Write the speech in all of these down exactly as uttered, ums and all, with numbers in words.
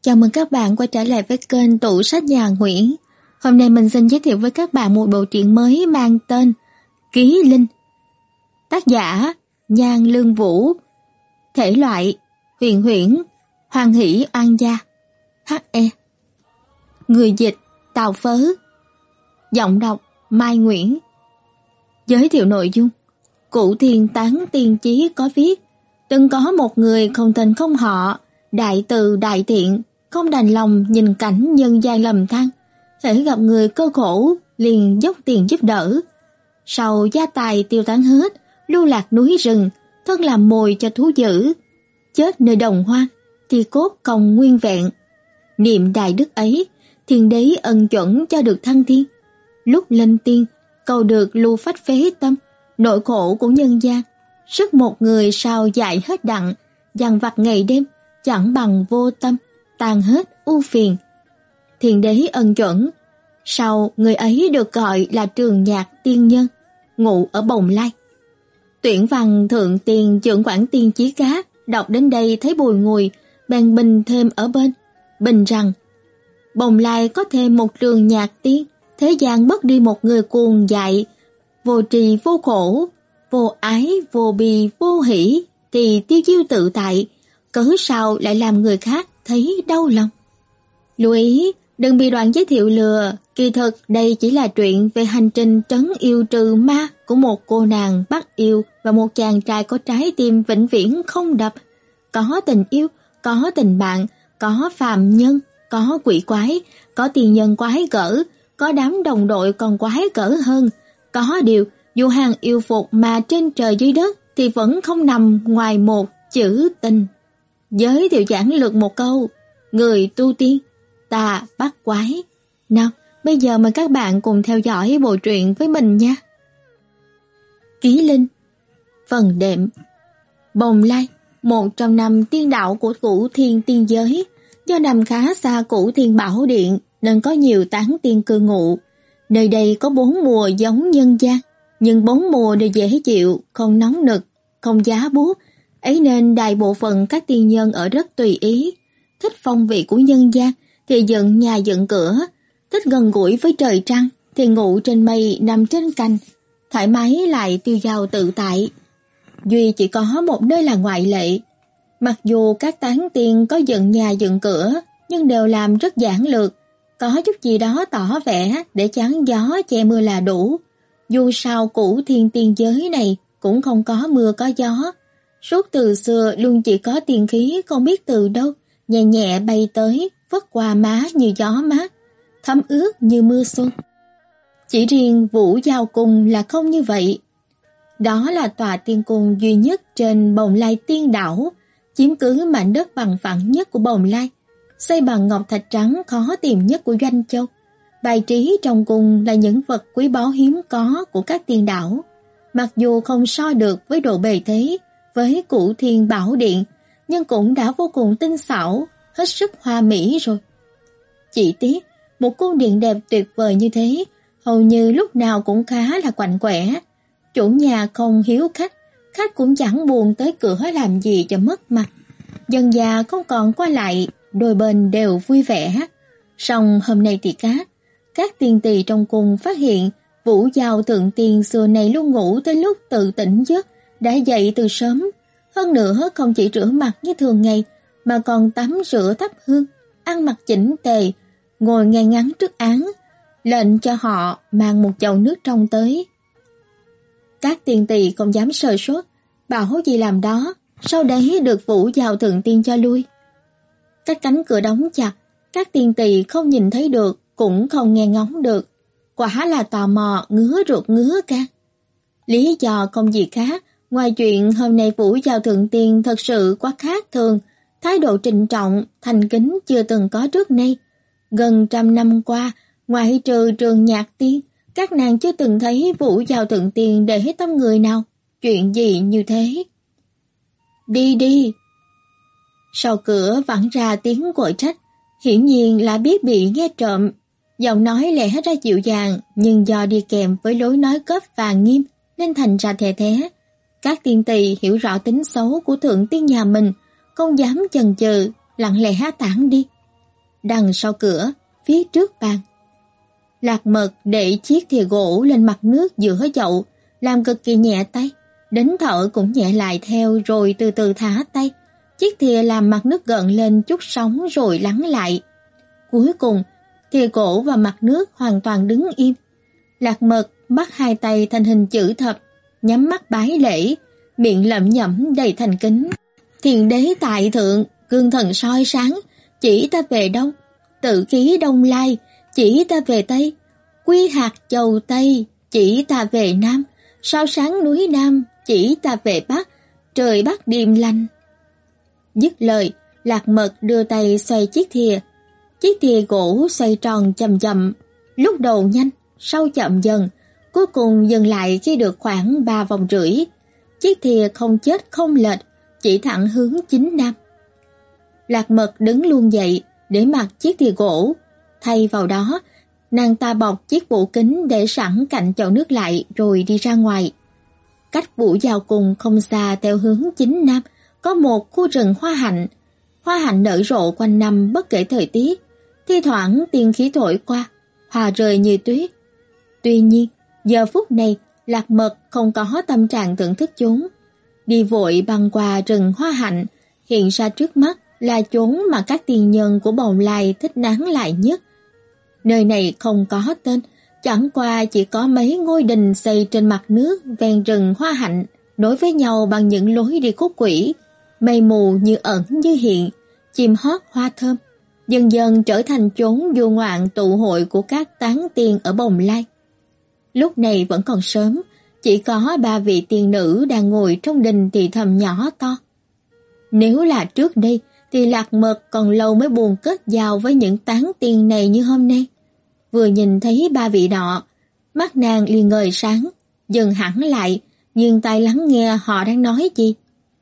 Chào mừng các bạn quay trở lại với kênh Tủ Sách Nhà Nguyễn. Hôm nay mình xin giới thiệu với các bạn một bộ truyện mới mang tên Ký Linh. Tác giả Nhan Lương Vũ. Thể loại huyền huyễn, hoan hỷ oan gia. hát e. Người dịch Tào Phớ. Giọng đọc Mai Nguyễn. Giới thiệu nội dung. Cụ Thiền Tán Tiên Chí có viết: từng có một người không tên không họ, đại từ đại thiện, không đành lòng nhìn cảnh nhân gian lầm than, hễ gặp người cơ khổ liền dốc tiền giúp đỡ. Sau gia tài tiêu tán hết, lưu lạc núi rừng, thân làm mồi cho thú dữ, chết nơi đồng hoang, thì cốt còn nguyên vẹn. Niệm đại đức ấy, thiên đế ân chuẩn cho được thăng thiên. Lúc lên tiên, cầu được lưu phách phế tâm, nỗi khổ của nhân gian. Sức một người sao dại hết đặng, dằn vặt ngày đêm, chẳng bằng vô tâm, tan hết ưu phiền. Thiên đế ân chuẩn, sau người ấy được gọi là Trường Nhạc Tiên Nhân, ngụ ở Bồng Lai. Tuyển văn thượng tiền trưởng quản tiên Chí Cá đọc đến đây thấy bùi ngùi, bèn bình thêm ở bên, bình rằng: Bồng Lai có thêm một Trường Nhạc Tiên, thế gian bất đi một người cuồng dại, vô trì vô khổ, vô ái vô bì vô hỷ, thì tiêu diêu tự tại, cớ sao lại làm người khác thấy đau lòng. Lưu ý, đừng bị đoạn giới thiệu lừa, kỳ thực đây chỉ là truyện về hành trình trấn yêu trừ ma của một cô nàng bắt yêu và một chàng trai có trái tim vĩnh viễn không đập. Có tình yêu, có tình bạn, có phàm nhân, có quỷ quái, có tiên nhân quái gở, có đám đồng đội còn quái gở hơn. Có điều, dù hàng yêu phục mà trên trời dưới đất thì vẫn không nằm ngoài một chữ tình. Giới thiệu giản lược một câu: người tu tiên, ta bắt quái. Nào, bây giờ mời các bạn cùng theo dõi bộ truyện với mình nha. Ký Linh. Phần đệm. Bồng Lai, một trong năm tiên đạo của Cửu Thiên Tiên Giới, do nằm khá xa Cửu Thiên Bảo Điện nên có nhiều tán tiên cư ngụ. Nơi đây có bốn mùa giống nhân gian, nhưng bốn mùa đều dễ chịu, không nóng nực, không giá buốt. Ấy nên đại bộ phận các tiên nhân ở rất tùy ý. Thích phong vị của nhân gian thì dựng nhà dựng cửa, thích gần gũi với trời trăng thì ngủ trên mây nằm trên cành, thoải mái lại tiêu dao tự tại. Duy chỉ có một nơi là ngoại lệ. Mặc dù các tán tiên có dựng nhà dựng cửa, nhưng đều làm rất giản lược, có chút gì đó tỏ vẻ để chắn gió che mưa là đủ. Dù sao Cửu Thiên Tiên Giới này cũng không có mưa có gió. Suốt từ xưa luôn chỉ có tiên khí không biết từ đâu, nhẹ nhẹ bay tới, phất qua má như gió mát, thấm ướt như mưa xuân. Chỉ riêng Vũ Giao Cung là không như vậy. Đó là tòa tiên cung duy nhất trên Bồng Lai Tiên Đảo, chiếm cứ mảnh đất bằng phẳng nhất của Bồng Lai, xây bằng ngọc thạch trắng khó tìm nhất của Doanh Châu. Bài trí trong cung là những vật quý báu hiếm có của các tiên đảo, mặc dù không so được với độ bề thế với Cửu Thiên Bảo Điện, nhưng cũng đã vô cùng tinh xảo, hết sức hoa mỹ rồi. Chỉ tiếc, một cung điện đẹp tuyệt vời như thế, hầu như lúc nào cũng khá là quạnh quẻ. Chủ nhà không hiếu khách, khách cũng chẳng buồn tới cửa làm gì cho mất mặt. Dần già không còn qua lại, đôi bên đều vui vẻ. Song hôm nay thì khác. Các tiên tỳ trong cung phát hiện Vũ Giao Thượng Tiên xưa này luôn ngủ tới lúc tự tỉnh giấc, đã dậy từ sớm. Hơn nữa không chỉ rửa mặt như thường ngày, mà còn tắm rửa thắp hương, ăn mặc chỉnh tề, ngồi ngay ngắn trước án, lệnh cho họ mang một chậu nước trong tới. Các tiên tỳ không dám sơ suất, bảo gì làm đó, sau đấy được Vũ Giao Thượng Tiên cho lui. Các cánh cửa đóng chặt, các tiên tỳ không nhìn thấy được, cũng không nghe ngóng được, quả là tò mò ngứa ruột ngứa gan. Lý do không gì khác ngoài chuyện hôm nay Vũ Giao Thượng Tiên thật sự quá khác thường, thái độ trịnh trọng, thành kính chưa từng có trước nay. Gần trăm năm qua, ngoại trừ Trường Nhạc Tiên, các nàng chưa từng thấy Vũ Giao Thượng Tiên để tâm người nào, chuyện gì như thế. Đi đi. Sau cửa vẳng ra tiếng gọi trách, hiển nhiên là biết bị nghe trộm. Giọng nói lẽ ra dịu dàng, nhưng do đi kèm với lối nói cấp và nghiêm nên thành ra thè thé. Các tiên tỳ hiểu rõ tính xấu của thượng tiên nhà mình, không dám chần chừ, lặng lẽ tản đi. đằng sau cửa, phía trước bàn. Lạc Mật để chiếc thìa gỗ lên mặt nước giữa chậu, làm cực kỳ nhẹ tay, đến thở cũng nhẹ lại theo rồi từ từ thả tay. Chiếc thìa làm mặt nước gợn lên chút sóng rồi lắng lại. Cuối cùng, thìa gỗ và mặt nước hoàn toàn đứng im. Lạc Mật bắt hai tay thành hình chữ thập, nhắm mắt bái lễ, miệng lẩm nhẩm đầy thành kính. Thiền đế tại thượng, gương thần soi sáng, chỉ ta về đông, tự khí đông lai, chỉ ta về tây, quy hạt châu tây, chỉ ta về nam, sao sáng núi nam, chỉ ta về bắc, trời bắc điềm lành. Dứt lời, Lạc Mật đưa tay xoay chiếc thìa. Chiếc thìa gỗ xoay tròn chậm chậm, lúc đầu nhanh, sau chậm dần, cuối cùng dừng lại khi được khoảng ba vòng rưỡi. Chiếc thìa không chết không lệch, chỉ thẳng hướng chính nam. Lạc Mật đứng luôn dậy để mặc chiếc thìa gỗ, thay vào đó, nàng ta bọc chiếc bụ kính để sẵn cạnh chậu nước lại rồi đi ra ngoài. Cách bụ vào cùng không xa theo hướng chính nam, có một khu rừng hoa hạnh. Hoa hạnh nở rộ quanh năm bất kể thời tiết, thi thoảng tiên khí thổi qua, hoa rơi như tuyết. Tuy nhiên, giờ phút này, Lạc Mật không có tâm trạng thưởng thức chúng. Đi vội băng qua rừng hoa hạnh, hiện ra trước mắt là chốn mà các tiên nhân của Bồng Lai thích nán lại nhất. Nơi này không có tên, chẳng qua chỉ có mấy ngôi đình xây trên mặt nước ven rừng hoa hạnh, nối với nhau bằng những lối đi khúc quỷ. Mây mù như ẩn như hiện, chim hót hoa thơm, dần dần trở thành chốn du ngoạn tụ hội của các tán tiên ở Bồng Lai. Lúc này vẫn còn sớm, chỉ có ba vị tiên nữ đang ngồi trong đình thì thầm nhỏ to. Nếu là trước đây thì Lạc Mật còn lâu mới buồn kết giao với những tán tiên này như hôm nay. Vừa nhìn thấy ba vị nọ, mắt nàng liền ngời sáng, dừng hẳn lại, nghiêng tai lắng nghe họ đang nói gì.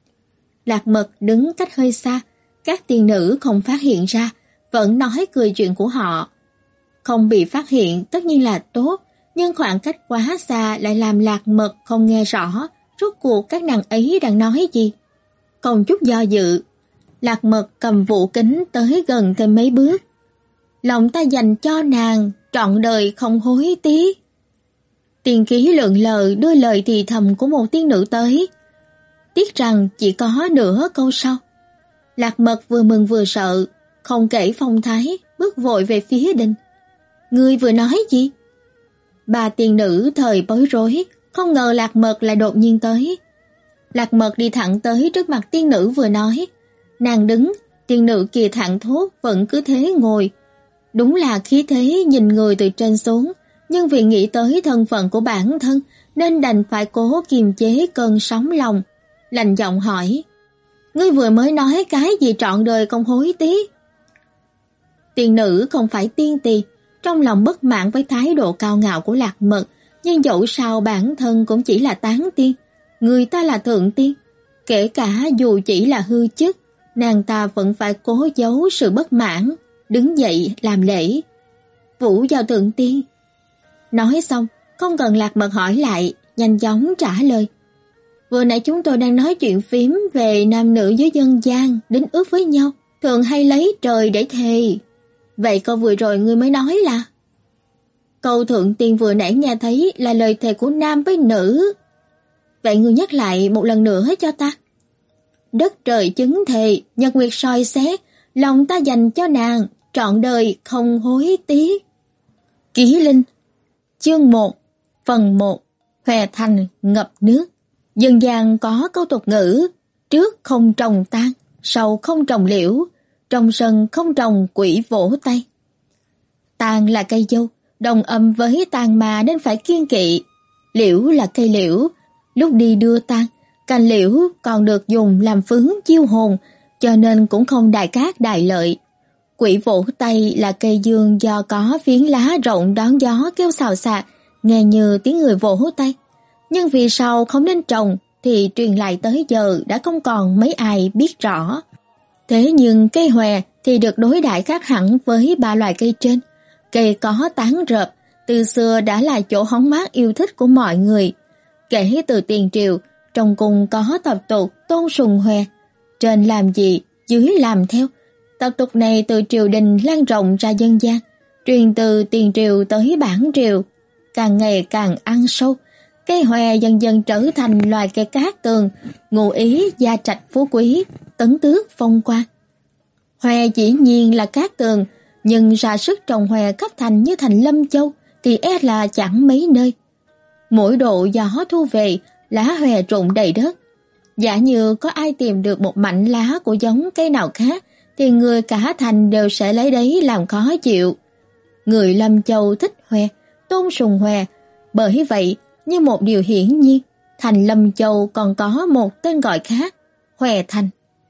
Lạc Mật đứng cách hơi xa, các tiên nữ không phát hiện ra, vẫn nói cười chuyện của họ. Không bị phát hiện tất nhiên là tốt, nhưng khoảng cách quá xa lại làm Lạc Mật không nghe rõ rốt cuộc các nàng ấy đang nói gì. Không chút do dự, Lạc Mật cầm vũ kính tới gần thêm mấy bước. Lòng ta dành cho nàng, trọn đời không hối tiếc. Tiên khí lượn lờ đưa lời thì thầm của một tiên nữ tới. Tiếc rằng chỉ có nửa câu sau. Lạc Mật vừa mừng vừa sợ, không kể phong thái, bước vội về phía đình. Ngươi vừa nói gì? Ba tiên nữ thời bối rối, không ngờ Lạc Mật lại đột nhiên tới. Lạc Mật đi thẳng tới trước mặt tiên nữ vừa nói. Nàng đứng, tiên nữ kia thẳng thốt vẫn cứ thế ngồi. Đúng là khí thế nhìn người từ trên xuống, nhưng vì nghĩ tới thân phận của bản thân nên đành phải cố kiềm chế cơn sóng lòng. Lạnh giọng hỏi, ngươi vừa mới nói cái gì trọn đời không hối tiếc? Tiên nữ không phải tiên tỳ, trong lòng bất mãn với thái độ cao ngạo của Lạc Mật, nhưng dẫu sao bản thân cũng chỉ là tán tiên, người ta là thượng tiên. Kể cả dù chỉ là hư chức, nàng ta vẫn phải cố giấu sự bất mãn, đứng dậy làm lễ. Vũ vào thượng tiên. Nói xong, không cần Lạc Mật hỏi lại, nhanh chóng trả lời. Vừa nãy chúng tôi đang nói chuyện phím về nam nữ dưới dân gian, đính ước với nhau, thường hay lấy trời để thề. Vậy câu vừa rồi ngươi mới nói là? Câu thượng tiên vừa nãy nghe thấy là lời thề của nam với nữ. Vậy ngươi nhắc lại một lần nữa cho ta. Đất trời chứng thề, nhật nguyệt soi xét, lòng ta dành cho nàng, trọn đời không hối tiếc. Ký Linh, chương một, phần một, Hòe thành ngập nước. Dân gian có câu tục ngữ, trước không trồng tang, sau không trồng liễu, trong sân không trồng quỷ vỗ tay. Tang là cây dâu, đồng âm với tang ma nên phải kiêng kỵ. Liễu là cây liễu, lúc đi đưa tang, cành liễu còn được dùng làm phướng chiêu hồn, cho nên cũng không đại cát đại lợi. Quỷ vỗ tay là cây dương do có phiến lá rộng đón gió kêu xào xạc, nghe như tiếng người vỗ tay. Nhưng vì sao không nên trồng thì truyền lại tới giờ đã không còn mấy ai biết rõ. Thế nhưng cây hòe thì được đối đãi khác hẳn với ba loài cây trên. Cây có tán rợp, từ xưa đã là chỗ hóng mát yêu thích của mọi người. Kể từ tiền triều, trong cung có tập tục tôn sùng hòe. Trên làm gì, dưới làm theo. Tập tục này từ triều đình lan rộng ra dân gian, truyền từ tiền triều tới bản triều, càng ngày càng ăn sâu. Cây hòe dần dần trở thành loài cây cát tường, ngụ ý gia trạch phú quý, tấn tước phong quang. Hòe dĩ nhiên là cát tường, nhưng ra sức trồng hòe khắp thành như thành Lâm Châu thì e là chẳng mấy nơi. Mỗi độ gió thu về, lá hòe rụng đầy đất. Giả như có ai tìm được một mảnh lá của giống cây nào khác, thì người cả thành đều sẽ lấy đấy làm khó chịu. Người Lâm Châu thích hòe, tôn sùng hòe, bởi vậy như một điều hiển nhiên, thành Lâm Châu còn có một tên gọi khác, Hòe Thành.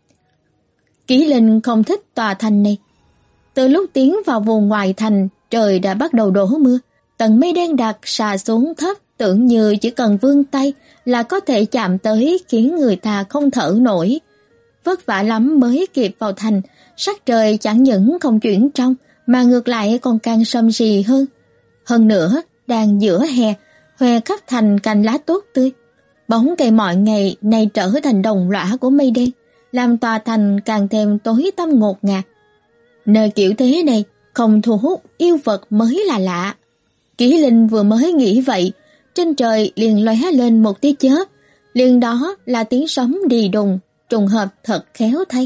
Kỷ Linh không thích tòa thành này. Từ lúc tiến vào vùng ngoài thành, trời đã bắt đầu đổ mưa, tầng mây đen đặc xà xuống thấp, tưởng như chỉ cần vươn tay là có thể chạm tới, khiến người ta không thở nổi. Vất vả lắm mới kịp vào thành, sắc trời chẳng những không chuyển trong mà ngược lại còn càng sầm sì hơn. Hơn nữa, đang giữa hè, hòe khắp thành cành lá tốt tươi. Bóng cây mọi ngày nay trở thành đồng lõa của mây đen, làm tòa thành càng thêm tối tăm ngột ngạt. Nơi kiểu thế này không thu hút yêu vật mới là lạ. Kỷ Linh vừa mới nghĩ vậy, trên trời liền lóe lên một tia chớp, liền đó là tiếng sấm đì đùng, trùng hợp thật khéo thay.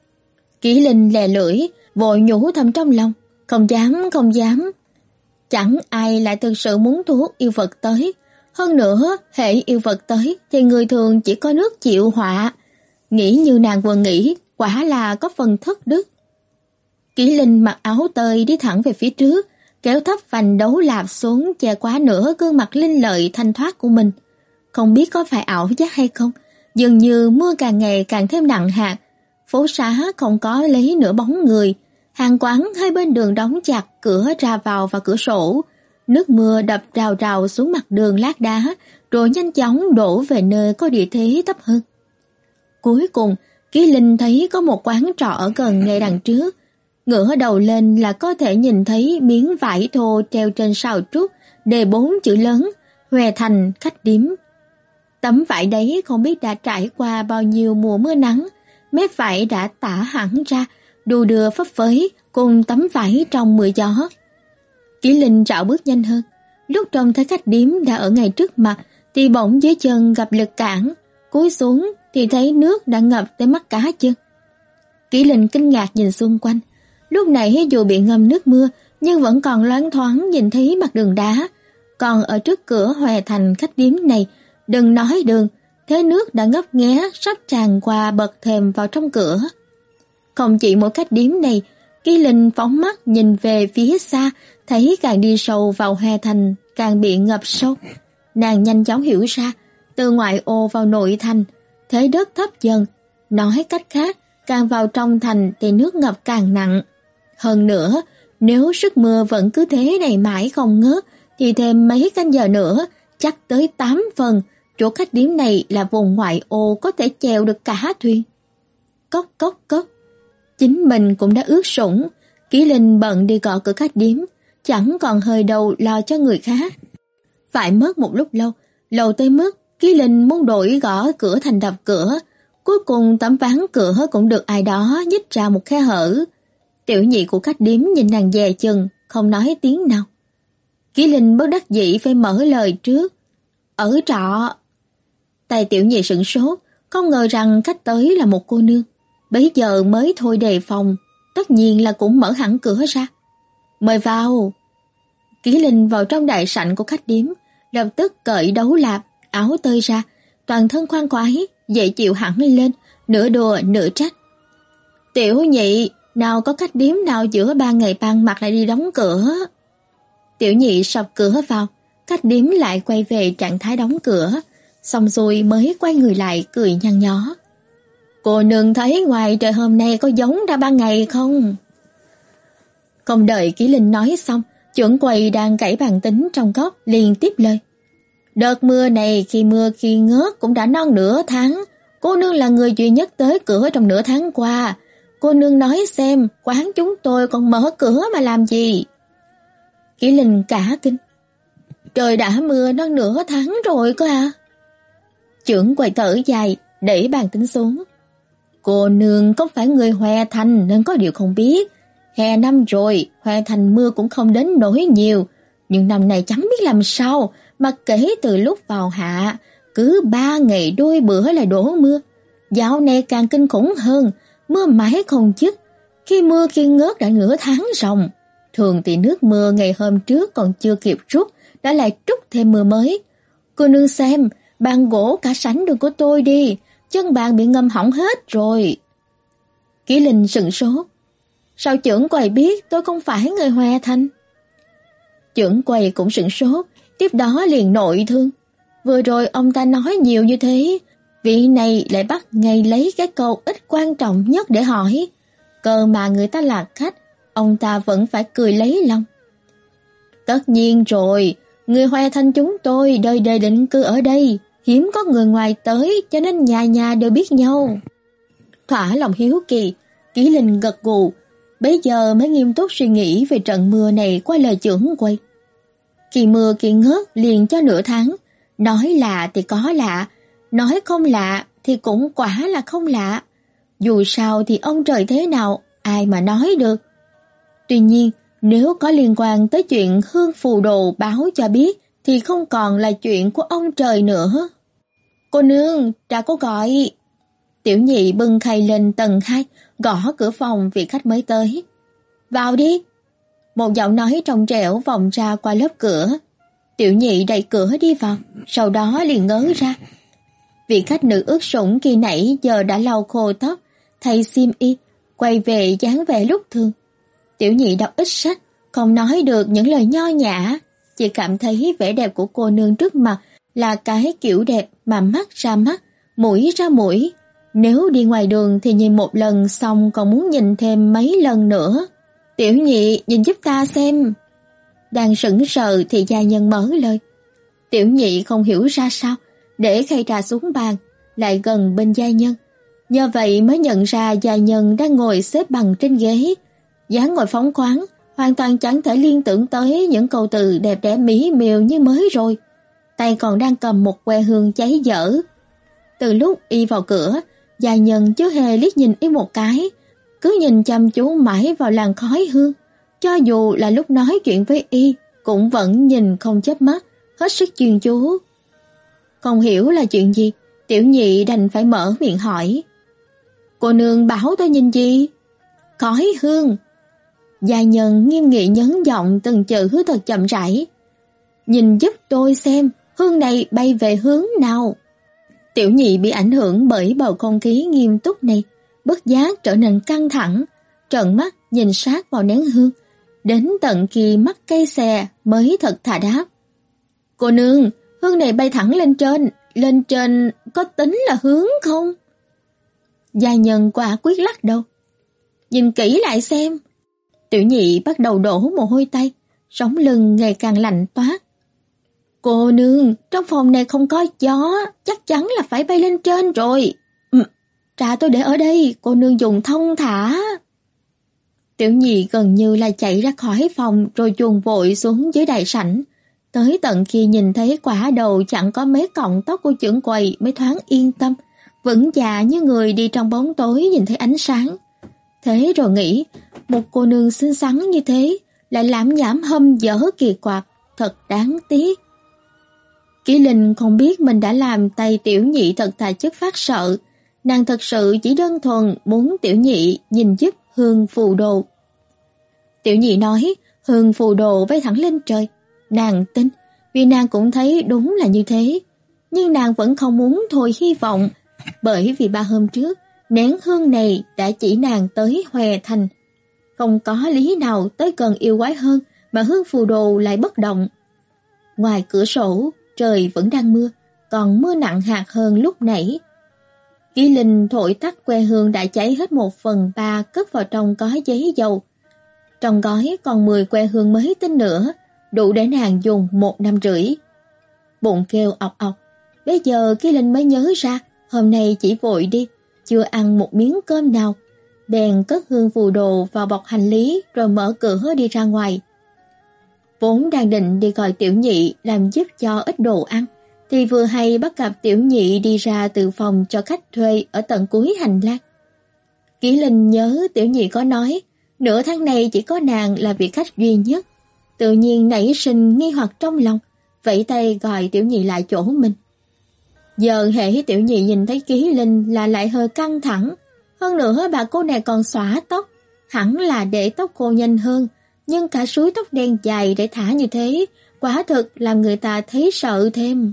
Kỷ Linh lè lưỡi, vội nhủ thầm trong lòng, không dám, không dám. Chẳng ai lại thực sự muốn thu hút yêu vật tới. Hơn nữa, hễ yêu vật tới thì người thường chỉ có nước chịu họa. Nghĩ như nàng vừa nghĩ, quả là có phần thất đức. Kỷ Linh mặc áo tơi đi thẳng về phía trước, kéo thấp vành đấu lạp xuống che quá nửa gương mặt linh lợi thanh thoát của mình. Không biết có phải ảo giác hay không, dường như mưa càng ngày càng thêm nặng hạt. Phố xá không có lấy nửa bóng người, hàng quán hai bên đường đóng chặt cửa ra vào và cửa sổ. Nước mưa đập rào rào xuống mặt đường lát đá, rồi nhanh chóng đổ về nơi có địa thế thấp hơn. Cuối cùng, Kỷ Linh thấy có một quán trọ ở gần ngay đằng trước. Ngửa đầu lên là có thể nhìn thấy miếng vải thô treo trên sào trúc, đề bốn chữ lớn, Hòe Thành khách điếm. Tấm vải đấy không biết đã trải qua bao nhiêu mùa mưa nắng, mép vải đã tả hẳn ra, đu đưa phấp phới cùng tấm vải trong mưa gió. Kỷ Linh rảo bước nhanh hơn, lúc trông thấy khách điếm đã ở ngay trước mặt thì bỗng dưới chân gặp lực cản, cúi xuống thì thấy nước đã ngập tới mắt cá chân. Kỷ Linh kinh ngạc nhìn xung quanh, lúc này dù bị ngâm nước mưa nhưng vẫn còn loáng thoáng nhìn thấy mặt đường đá. Còn ở trước cửa Hòe Thành khách điếm này, đừng nói đường, thế nước đã ngấp nghé sắp tràn qua bậc thềm vào trong cửa. Không chỉ mỗi khách điếm này, Kỷ Linh phóng mắt nhìn về phía xa, thấy càng đi sâu vào Hòe Thành càng bị ngập sâu. Nàng nhanh chóng hiểu ra, từ ngoại ô vào nội thành, thế đất thấp dần. Nói cách khác, càng vào trong thành thì nước ngập càng nặng. Hơn nữa, nếu sức mưa vẫn cứ thế này mãi không ngớt, thì thêm mấy canh giờ nữa, chắc tới tám phần, chỗ khách điếm này là vùng ngoại ô có thể chèo được cả thuyền. Cốc cốc cốc. Chính mình cũng đã ướt sũng, Kỷ Linh bận đi gõ cửa khách điếm, chẳng còn hơi đầu lo cho người khác. Phải mất một lúc lâu, lâu tới mức Kỷ Linh muốn đổi gõ cửa thành đập cửa. Cuối cùng tấm ván cửa cũng được ai đó nhích ra một khe hở. Tiểu nhị của khách điếm nhìn nàng dè chừng, không nói tiếng nào. Kỷ Linh bất đắc dĩ phải mở lời trước. Ở trọ. Tay tiểu nhị sửng sốt, không ngờ rằng khách tới là một cô nương. Bấy giờ mới thôi đề phòng, tất nhiên là cũng mở hẳn cửa ra. Mời vào. Kỷ Linh vào trong đại sảnh của khách điếm, lập tức cởi đấu lạp, áo tơi ra, toàn thân khoan khoái, dễ chịu hẳn lên, nửa đùa nửa trách. Tiểu nhị, nào có khách điếm nào giữa ban ngày ban mặt lại đi đóng cửa. Tiểu nhị sập cửa vào, khách điếm lại quay về trạng thái đóng cửa, xong rồi mới quay người lại cười nhăn nhó. Cô nương thấy ngoài trời hôm nay có giống ra ban ngày không? Không đợi Kỷ Linh nói xong, trưởng quầy đang cãi bàn tính trong góc liền tiếp lời. Đợt mưa này khi mưa khi ngớt cũng đã non nửa tháng, cô nương là người duy nhất tới cửa trong nửa tháng qua. Cô nương nói xem, quán chúng tôi còn mở cửa mà làm gì? Kỷ Linh cả kinh. Trời đã mưa non nửa tháng rồi cơ à? Trưởng quầy thở dài, đẩy bàn tính xuống. Cô nương không phải người Hoè Thành nên có điều không biết. Hè năm rồi, Hoè Thành mưa cũng không đến nỗi nhiều, nhưng năm nay chẳng biết làm sao mà kể từ lúc vào hạ, cứ ba ngày đôi bữa lại đổ mưa. Dạo này càng kinh khủng hơn, mưa mãi không dứt. Khi mưa khi ngớt đã nửa tháng ròng. Thường thì nước mưa ngày hôm trước còn chưa kịp rút, đã lại trút thêm mưa mới. Cô nương xem, bàn gỗ cả sảnh đường của tôi đi, chân bàn bị ngâm hỏng hết rồi. Kỷ Linh sững sốt. Sao trưởng quầy biết tôi không phải người Hoè Thành? Trưởng quầy cũng sững sốt, tiếp đó liền nội thương. Vừa rồi ông ta nói nhiều như thế, vị này lại bắt ngay lấy cái câu ít quan trọng nhất để hỏi. Cơ mà người ta là khách, ông ta vẫn phải cười lấy lòng. Tất nhiên rồi, người Hoè Thành chúng tôi đời đời định cư ở đây, hiếm có người ngoài tới cho nên nhà nhà đều biết nhau. Thỏa lòng hiếu kỳ, Kỷ Linh gật gù, bấy giờ mới nghiêm túc suy nghĩ về trận mưa này qua lời trưởng quầy. Khi mưa kỳ ngớt liền cho nửa tháng, nói lạ thì có lạ, nói không lạ thì cũng quả là không lạ. Dù sao thì ông trời thế nào, ai mà nói được. Tuy nhiên, nếu có liên quan tới chuyện hương phù đồ báo cho biết thì không còn là chuyện của ông trời nữa. Cô nương, trà cô gọi. Tiểu nhị bưng khay lên tầng hai, gõ cửa phòng vị khách mới tới. Vào đi. Một giọng nói trong trẻo vọng ra qua lớp cửa. Tiểu nhị đẩy cửa đi vào, sau đó liền ngớ ra. Vị khách nữ ướt sũng khi nãy giờ đã lau khô tóc, thay xiêm y, quay về dáng vẻ lúc thường. Tiểu nhị đọc ít sách, không nói được những lời nho nhã, chỉ cảm thấy vẻ đẹp của cô nương trước mặt là cái kiểu đẹp mà mắt ra mắt, mũi ra mũi. Nếu đi ngoài đường thì nhìn một lần xong còn muốn nhìn thêm mấy lần nữa. Tiểu nhị, nhìn giúp ta xem. Đang sững sờ thì gia nhân mở lời. Tiểu nhị không hiểu ra sao, để khay trà xuống bàn, lại gần bên gia nhân. Nhờ vậy mới nhận ra gia nhân đang ngồi xếp bằng trên ghế, dáng ngồi phóng khoáng, hoàn toàn chẳng thể liên tưởng tới những câu từ đẹp đẽ mỹ miều như mới rồi. Tay còn đang cầm một que hương cháy dở. Từ lúc y vào cửa, gia nhân chưa hề liếc nhìn y một cái, cứ nhìn chăm chú mãi vào làn khói hương. Cho dù là lúc nói chuyện với y, cũng vẫn nhìn không chớp mắt, hết sức chuyên chú. Không hiểu là chuyện gì, tiểu nhị đành phải mở miệng hỏi. Cô nương bảo tôi nhìn gì? Khói hương. Gia nhân nghiêm nghị nhấn giọng từng chữ thật chậm rãi. Nhìn giúp tôi xem, hương này bay về hướng nào? Tiểu nhị bị ảnh hưởng bởi bầu không khí nghiêm túc này, bất giác trở nên căng thẳng, trợn mắt nhìn sát vào nén hương, đến tận khi mắt cây xè mới thật thà đáp. Cô nương, hương này bay thẳng lên trên, lên trên có tính là hướng không? Gia nhân quả quyết lắc đầu. Nhìn kỹ lại xem. Tiểu nhị bắt đầu đổ mồ hôi tay, sống lưng ngày càng lạnh toát. Cô nương, trong phòng này không có gió, chắc chắn là phải bay lên trên rồi. Ừ, trà tôi để ở đây, cô nương dùng thông thả. Tiểu nhị gần như là chạy ra khỏi phòng rồi chuồn vội xuống dưới đại sảnh. Tới tận khi nhìn thấy quả đầu chẳng có mấy cọng tóc của trưởng quầy mới thoáng yên tâm, vững dạ như người đi trong bóng tối nhìn thấy ánh sáng. Thế rồi nghĩ, một cô nương xinh xắn như thế lại lãm nhảm hâm dở kỳ quặc, thật đáng tiếc. Kỷ Linh không biết mình đã làm tay tiểu nhị thật thà chất phát sợ, nàng thật sự chỉ đơn thuần muốn tiểu nhị nhìn giúp hương phù đồ. Tiểu nhị nói hương phù đồ bay thẳng lên trời, nàng tin, vì nàng cũng thấy đúng là như thế, nhưng nàng vẫn không muốn thôi hy vọng, bởi vì ba hôm trước nén hương này đã chỉ nàng tới Hoè Thành. Không có lý nào tới gần yêu quái hơn mà hương phù đồ lại bất động. Ngoài cửa sổ, trời vẫn đang mưa, còn mưa nặng hạt hơn lúc nãy. Kỷ Linh thổi tắt que hương đã cháy hết một phần ba, cất vào trong gói giấy dầu. Trong gói còn mười que hương mới tinh nữa, đủ để nàng dùng một năm rưỡi. Bụng kêu ọc ọc, bây giờ Kỷ Linh mới nhớ ra hôm nay chỉ vội đi, chưa ăn một miếng cơm nào. Bèn cất hương phù đồ vào bọc hành lý rồi mở cửa đi ra ngoài. Vốn đang định đi gọi tiểu nhị làm giúp cho ít đồ ăn, thì vừa hay bắt gặp tiểu nhị đi ra từ phòng cho khách thuê ở tận cuối hành lang. Kỷ Linh nhớ Tiểu Nhị có nói, nửa tháng này chỉ có nàng là vị khách duy nhất. Tự nhiên nảy sinh nghi hoặc trong lòng, vẫy tay gọi Tiểu Nhị lại chỗ mình. Giờ hễ Tiểu Nhị nhìn thấy Kỷ Linh là lại hơi căng thẳng. Hơn nữa bà cô này còn xõa tóc, hẳn là để tóc cô nhanh hơn. Nhưng cả suối tóc đen dài để thả như thế, quả thực làm người ta thấy sợ thêm.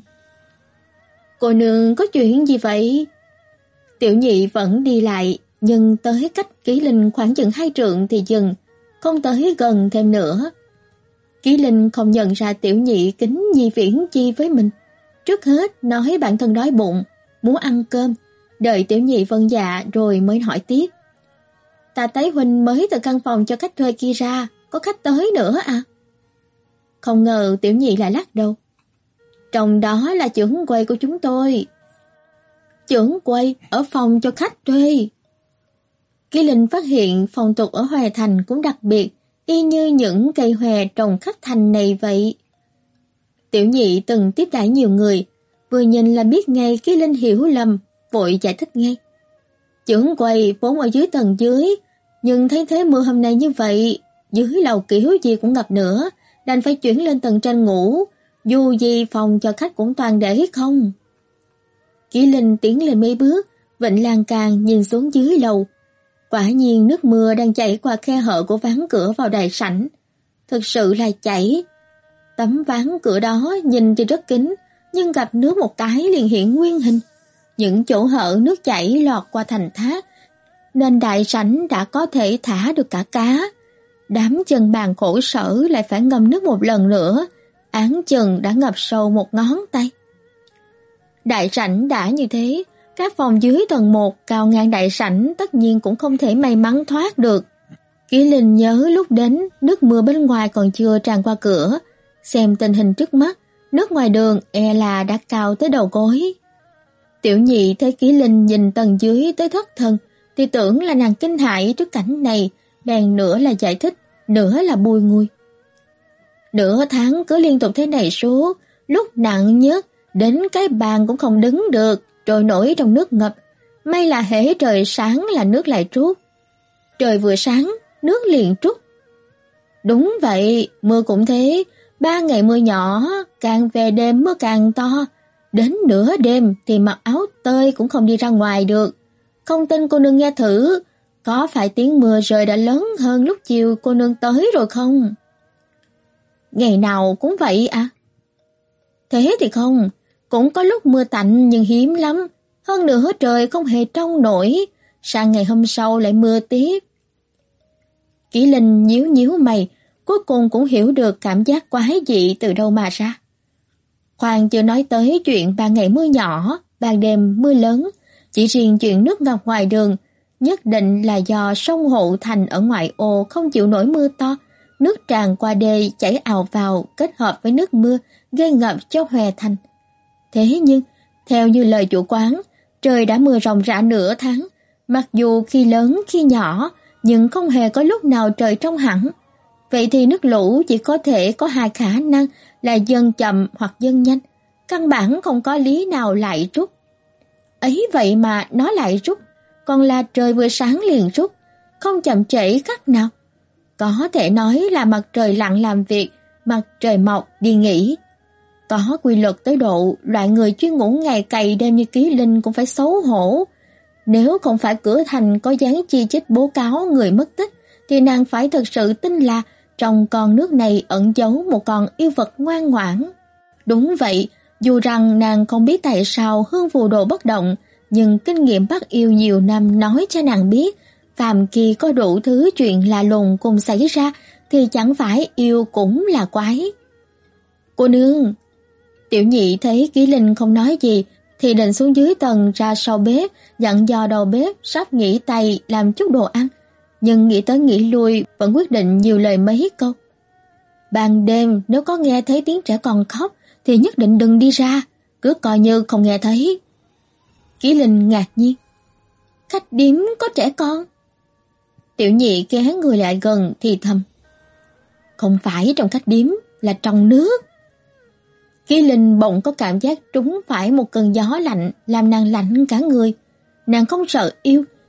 Cô nương có chuyện gì vậy? Tiểu Nhị vẫn đi lại, nhưng tới cách Kỷ Linh khoảng chừng hai trượng thì dừng, không tới gần thêm nữa. Kỷ Linh không nhận ra Tiểu Nhị kính nhi viễn chi với mình. Trước hết nói bản thân đói bụng, muốn ăn cơm, đợi Tiểu Nhị vâng dạ rồi mới hỏi tiếp. Ta thấy huynh mới từ căn phòng cho khách thuê kia ra, có khách tới nữa à? Không ngờ Tiểu Nhị lại lắc đầu. Trong đó là trưởng quầy của chúng tôi. Trưởng quầy ở phòng cho khách thuê. Kỷ Linh phát hiện phong tục ở Hoè Thành cũng đặc biệt, y như những cây hòe trồng khắp thành này vậy. Tiểu Nhị từng tiếp đãi nhiều người, vừa nhìn là biết ngay Kỷ Linh hiểu lầm, vội giải thích ngay. Trưởng quầy vốn ở dưới tầng dưới, nhưng thấy thế mưa hôm nay như vậy, dưới lầu kiểu gì cũng ngập nữa, đành phải chuyển lên tầng trên ngủ, dù gì phòng cho khách cũng toàn để không. Kỷ Linh tiến lên mấy bước, vịnh lan can nhìn xuống dưới lầu. Quả nhiên nước mưa đang chảy qua khe hở của ván cửa vào đại sảnh. Thực sự là chảy. Tấm ván cửa đó nhìn thì rất kín, nhưng gặp nước một cái liền hiện nguyên hình. Những chỗ hở nước chảy lọt qua thành thác, nên đại sảnh đã có thể thả được cả cá. Đám chân bàn khổ sở lại phải ngâm nước một lần nữa, áng chừng đã ngập sâu một ngón tay. Đại sảnh đã như thế, các phòng dưới tầng một cao ngang đại sảnh tất nhiên cũng không thể may mắn thoát được. Kỷ Linh nhớ lúc đến, nước mưa bên ngoài còn chưa tràn qua cửa. Xem tình hình trước mắt, nước ngoài đường e là đã cao tới đầu gối. Tiểu Nhị thấy Kỷ Linh nhìn tầng dưới tới thất thần, thì tưởng là nàng kinh hãi trước cảnh này, bèn nửa là giải thích, nửa là bùi ngùi. Nửa tháng cứ liên tục thế này suốt, lúc nặng nhất, đến cái bàn cũng không đứng được, trôi nổi trong nước ngập. May là hễ trời sáng là nước lại trút. Trời vừa sáng, nước liền trút. Đúng vậy, mưa cũng thế, ba ngày mưa nhỏ, càng về đêm mưa càng to. Đến nửa đêm thì mặc áo tơi cũng không đi ra ngoài được. Không tin cô nương nghe thử, có phải tiếng mưa rơi đã lớn hơn lúc chiều cô nương tới rồi không? Ngày nào cũng vậy à? Thế thì không, cũng có lúc mưa tạnh nhưng hiếm lắm. Hơn nữa trời không hề trong nổi, sang ngày hôm sau lại mưa tiếp. Kỷ Linh nhíu nhíu mày, cuối cùng cũng hiểu được cảm giác quái dị từ đâu mà ra. Khoan chưa nói tới chuyện ban ngày mưa nhỏ, ban đêm mưa lớn, chỉ riêng chuyện nước ngập ngoài đường, nhất định là do sông Hộ Thành ở ngoại ô không chịu nổi mưa to, nước tràn qua đê chảy ào vào kết hợp với nước mưa gây ngập cho Hoè Thành. Thế nhưng, theo như lời chủ quán, trời đã mưa ròng rã nửa tháng, mặc dù khi lớn khi nhỏ, nhưng không hề có lúc nào trời trong hẳn. Vậy thì nước lũ chỉ có thể có hai khả năng là dâng chậm hoặc dâng nhanh, căn bản không có lý nào lại rút. Ấy vậy mà nó lại rút, còn là trời vừa sáng liền rút, không chậm trễ khắc nào. Có thể nói là mặt trời lặn làm việc, mặt trời mọc đi nghỉ. Có quy luật tới độ loại người chuyên ngủ ngày cày đêm như Kỷ Linh cũng phải xấu hổ. Nếu không phải cửa thành có dán chi chít bố cáo người mất tích, thì nàng phải thực sự tin là trong con nước này ẩn giấu một con yêu vật ngoan ngoãn. Đúng vậy, dù rằng nàng không biết tại sao hương phù đồ bất động, nhưng kinh nghiệm bắt yêu nhiều năm nói cho nàng biết, phàm kỳ có đủ thứ chuyện lạ lùng cùng xảy ra, thì chẳng phải yêu cũng là quái. Cô nương! Tiểu Nhị thấy Kỷ Linh không nói gì, thì định xuống dưới tầng ra sau bếp, dặn dò đầu bếp sắp nghỉ tay làm chút đồ ăn. Nhưng nghĩ tới nghĩ lui vẫn quyết định nhiều lời mấy câu. Ban đêm nếu có nghe thấy tiếng trẻ con khóc thì nhất định đừng đi ra, cứ coi như không nghe thấy. Kỷ Linh ngạc nhiên. Khách điếm có trẻ con? Tiểu Nhị ghé người lại gần thì thầm. Không phải trong khách điếm, là trong nước. Kỷ Linh bỗng có cảm giác trúng phải một cơn gió lạnh làm nàng lạnh cả người. Nàng không sợ yêu,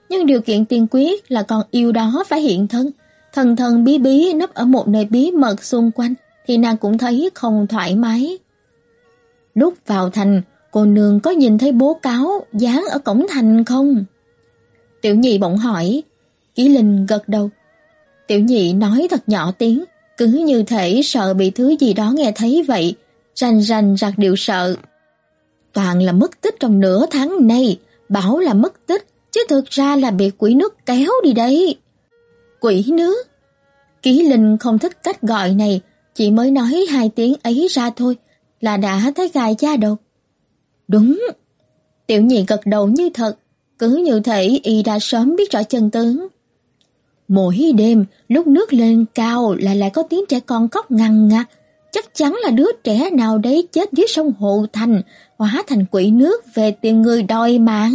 nhưng điều kiện tiên quyết là con yêu đó phải hiện thân. Thần thần bí bí nấp ở một nơi bí mật xung quanh thì nàng cũng thấy không thoải mái. Lúc vào thành, cô nương có nhìn thấy bố cáo dán ở cổng thành không? Tiểu Nhị bỗng hỏi. Ký Linh gật đầu. Tiểu Nhị nói thật nhỏ tiếng, cứ như thể sợ bị thứ gì đó nghe thấy vậy, rành rành rạc điệu sợ. Toàn là mất tích trong nửa tháng nay, bảo là mất tích, chứ thực ra là bị quỷ nước kéo đi đấy. Quỷ nước? Ký Linh không thích cách gọi này, chỉ mới nói hai tiếng ấy ra thôi, là đã thấy gai da đầu. Đúng. Tiểu Nhị gật đầu như thật, cứ như thể y đã sớm biết rõ chân tướng. Mỗi đêm, lúc nước lên cao là lại có tiếng trẻ con khóc ngằn ngặt, chắc chắn là đứa trẻ nào đấy chết dưới sông Hồ Thành, hóa thành quỷ nước về tìm người đòi mạng.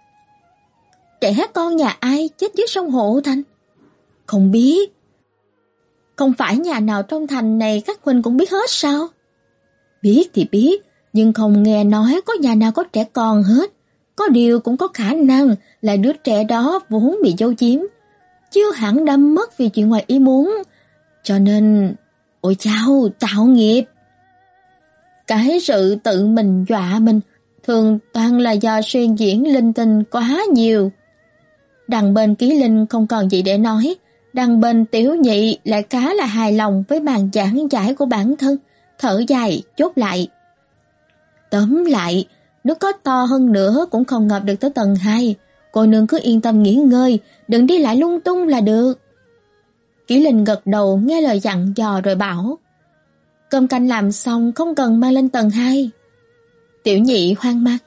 Trẻ con nhà ai chết dưới sông Hồ Thành? Không biết. Không phải nhà nào trong thành này các huynh cũng biết hết sao? Biết thì biết, nhưng không nghe nói có nhà nào có trẻ con hết. Có điều cũng có khả năng là đứa trẻ đó vốn bị giấu giếm, chưa hẳn đã mất vì chuyện ngoài ý muốn. Cho nên, ôi chao, tạo nghiệp. Cái sự tự mình dọa mình thường toàn là do suy diễn linh tinh quá nhiều. Đằng bên Ký Linh không còn gì để nói, đằng bên Tiểu Nhị lại khá là hài lòng với màn giảng giải của bản thân, thở dài chốt lại. Tóm lại, nước có to hơn nữa cũng không ngập được tới tầng hai. Cô nương cứ yên tâm nghỉ ngơi, đừng đi lại lung tung là được. Kỷ Linh gật đầu nghe lời dặn dò rồi bảo. Cơm canh làm xong không cần mang lên tầng hai. Tiểu Nhị hoang mang.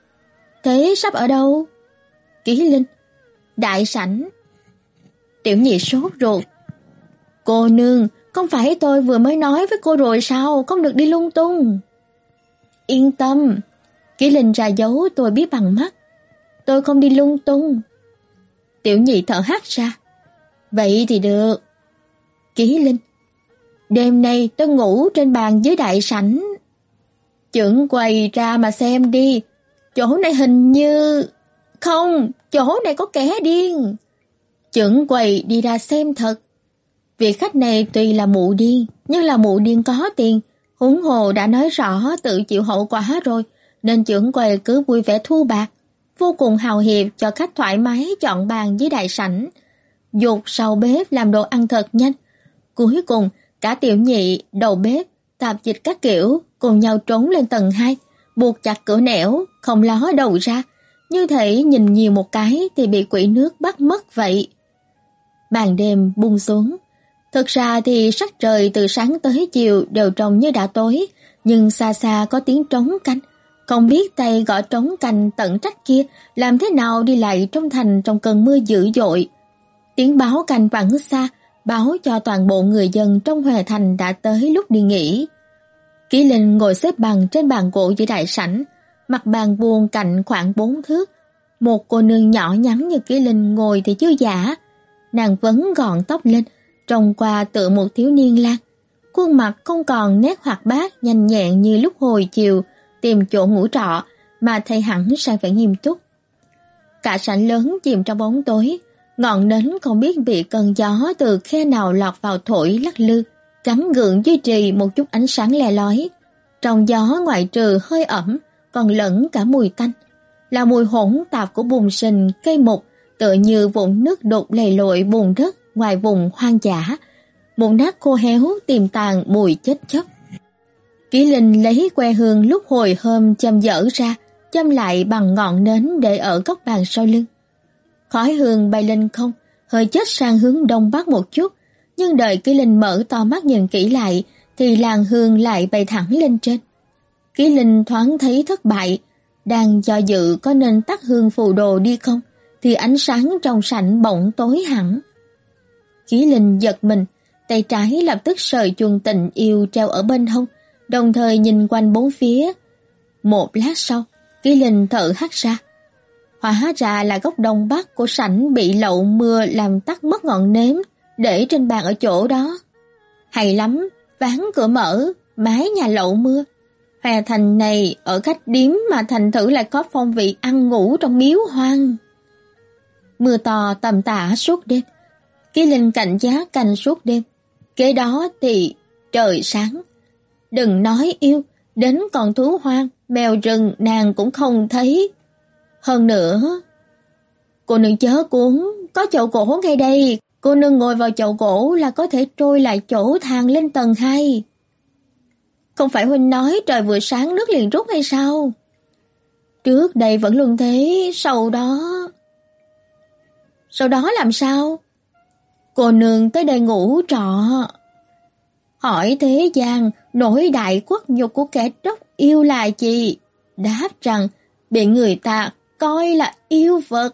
Thế sắp ở đâu? Kỷ Linh. Đại sảnh. Tiểu Nhị sốt ruột. Cô nương, không phải tôi vừa mới nói với cô rồi sao, không được đi lung tung. Yên tâm. Kỷ Linh ra dấu tôi biết bằng mắt. Tôi không đi lung tung. Tiểu Nhị thở hắt ra. Vậy thì được. Kỷ Linh. Đêm nay tôi ngủ trên bàn dưới đại sảnh. Chưởng quầy ra mà xem đi. Chỗ này hình như... Không, chỗ này có kẻ điên. Chưởng quầy đi ra xem thật. Vị khách này tuy là mụ điên, nhưng là mụ điên có tiền. Huống hồ đã nói rõ tự chịu hậu quả rồi, nên chưởng quầy cứ vui vẻ thu bạc, vô cùng hào hiệp cho khách thoải mái chọn bàn dưới đại sảnh. Dục sau bếp làm đồ ăn thật nhanh. Cuối cùng, cả Tiểu Nhị, đầu bếp, tạp dịch các kiểu cùng nhau trốn lên tầng hai, buộc chặt cửa nẻo, không ló đầu ra, như thể nhìn nhiều một cái thì bị quỷ nước bắt mất vậy. Màn đêm buông xuống. Thực ra thì sắc trời từ sáng tới chiều đều trông như đã tối, nhưng xa xa có tiếng trống canh. Không biết tay gõ trống canh tận trách kia làm thế nào đi lại trong thành trong cơn mưa dữ dội. Tiếng báo canh vẳng xa, báo cho toàn bộ người dân trong Hoè Thành đã tới lúc đi nghỉ. Kỷ Linh ngồi xếp bằng trên bàn gỗ dưới đại sảnh, mặt bàn vuông cạnh khoảng bốn thước. Một cô nương nhỏ nhắn như Kỷ Linh ngồi thì chưa giả. Nàng vấn gọn tóc lên, trông qua tựa một thiếu niên lang. Khuôn mặt không còn nét hoạt bát nhanh nhẹn như lúc hồi chiều tìm chỗ ngủ trọ, mà thay hẳn sang vẻ nghiêm túc. Cả sảnh lớn chìm trong bóng tối, ngọn nến không biết bị cơn gió từ khe nào lọt vào thổi lắc lư, gắn gượng duy trì một chút ánh sáng le lói. Trong gió ngoại trừ hơi ẩm, còn lẫn cả mùi tanh, là mùi hỗn tạp của bùn sình, cây mục, tựa như vụn nước đục lầy lội bùn đất ngoài vùng hoang dã, bùn đất khô héo tiềm tàng mùi chết chóc. Kỷ Linh lấy que hương lúc hồi hôm châm dở ra, châm lại bằng ngọn nến để ở góc bàn sau lưng. Khói hương bay lên không, hơi chết sang hướng đông bắc một chút, nhưng đợi Kỷ Linh mở to mắt nhìn kỹ lại, thì làn hương lại bay thẳng lên trên. Kỷ Linh thoáng thấy thất bại, đang do dự có nên tắt hương phù đồ đi không, thì ánh sáng trong sảnh bỗng tối hẳn. Kỷ Linh giật mình, tay trái lập tức sờ chuông tình yêu treo ở bên hông, đồng thời nhìn quanh bốn phía. Một lát sau, Kỷ Linh thở hắt ra. Hóa ra là góc đông bắc của sảnh bị lậu mưa làm tắt mất ngọn nến, để trên bàn ở chỗ đó. Hay lắm, ván cửa mở, mái nhà lậu mưa. Hoè Thành này ở khách điếm mà thành thử lại có phong vị ăn ngủ trong miếu hoang. mưa to tầm tã suốt đêm. Ký Linh cảnh giác canh suốt đêm. Kế đó thì trời sáng. Đừng nói yêu, đến con thú hoang, mèo rừng nàng cũng không thấy. Hơn nữa, cô nương chớ cuốn, có chậu gỗ ngay đây, cô nương ngồi vào chậu gỗ là có thể trôi lại chỗ thang lên tầng hai. Không phải huynh nói trời vừa sáng nước liền rút hay sao? Trước đây vẫn luôn thế, sau đó... Sau đó làm sao? Cô nương tới đây ngủ trọ. Hỏi thế gian, nỗi đại khuất nhục của kẻ tróc yêu là gì? Đáp rằng, bị người ta coi là yêu vật.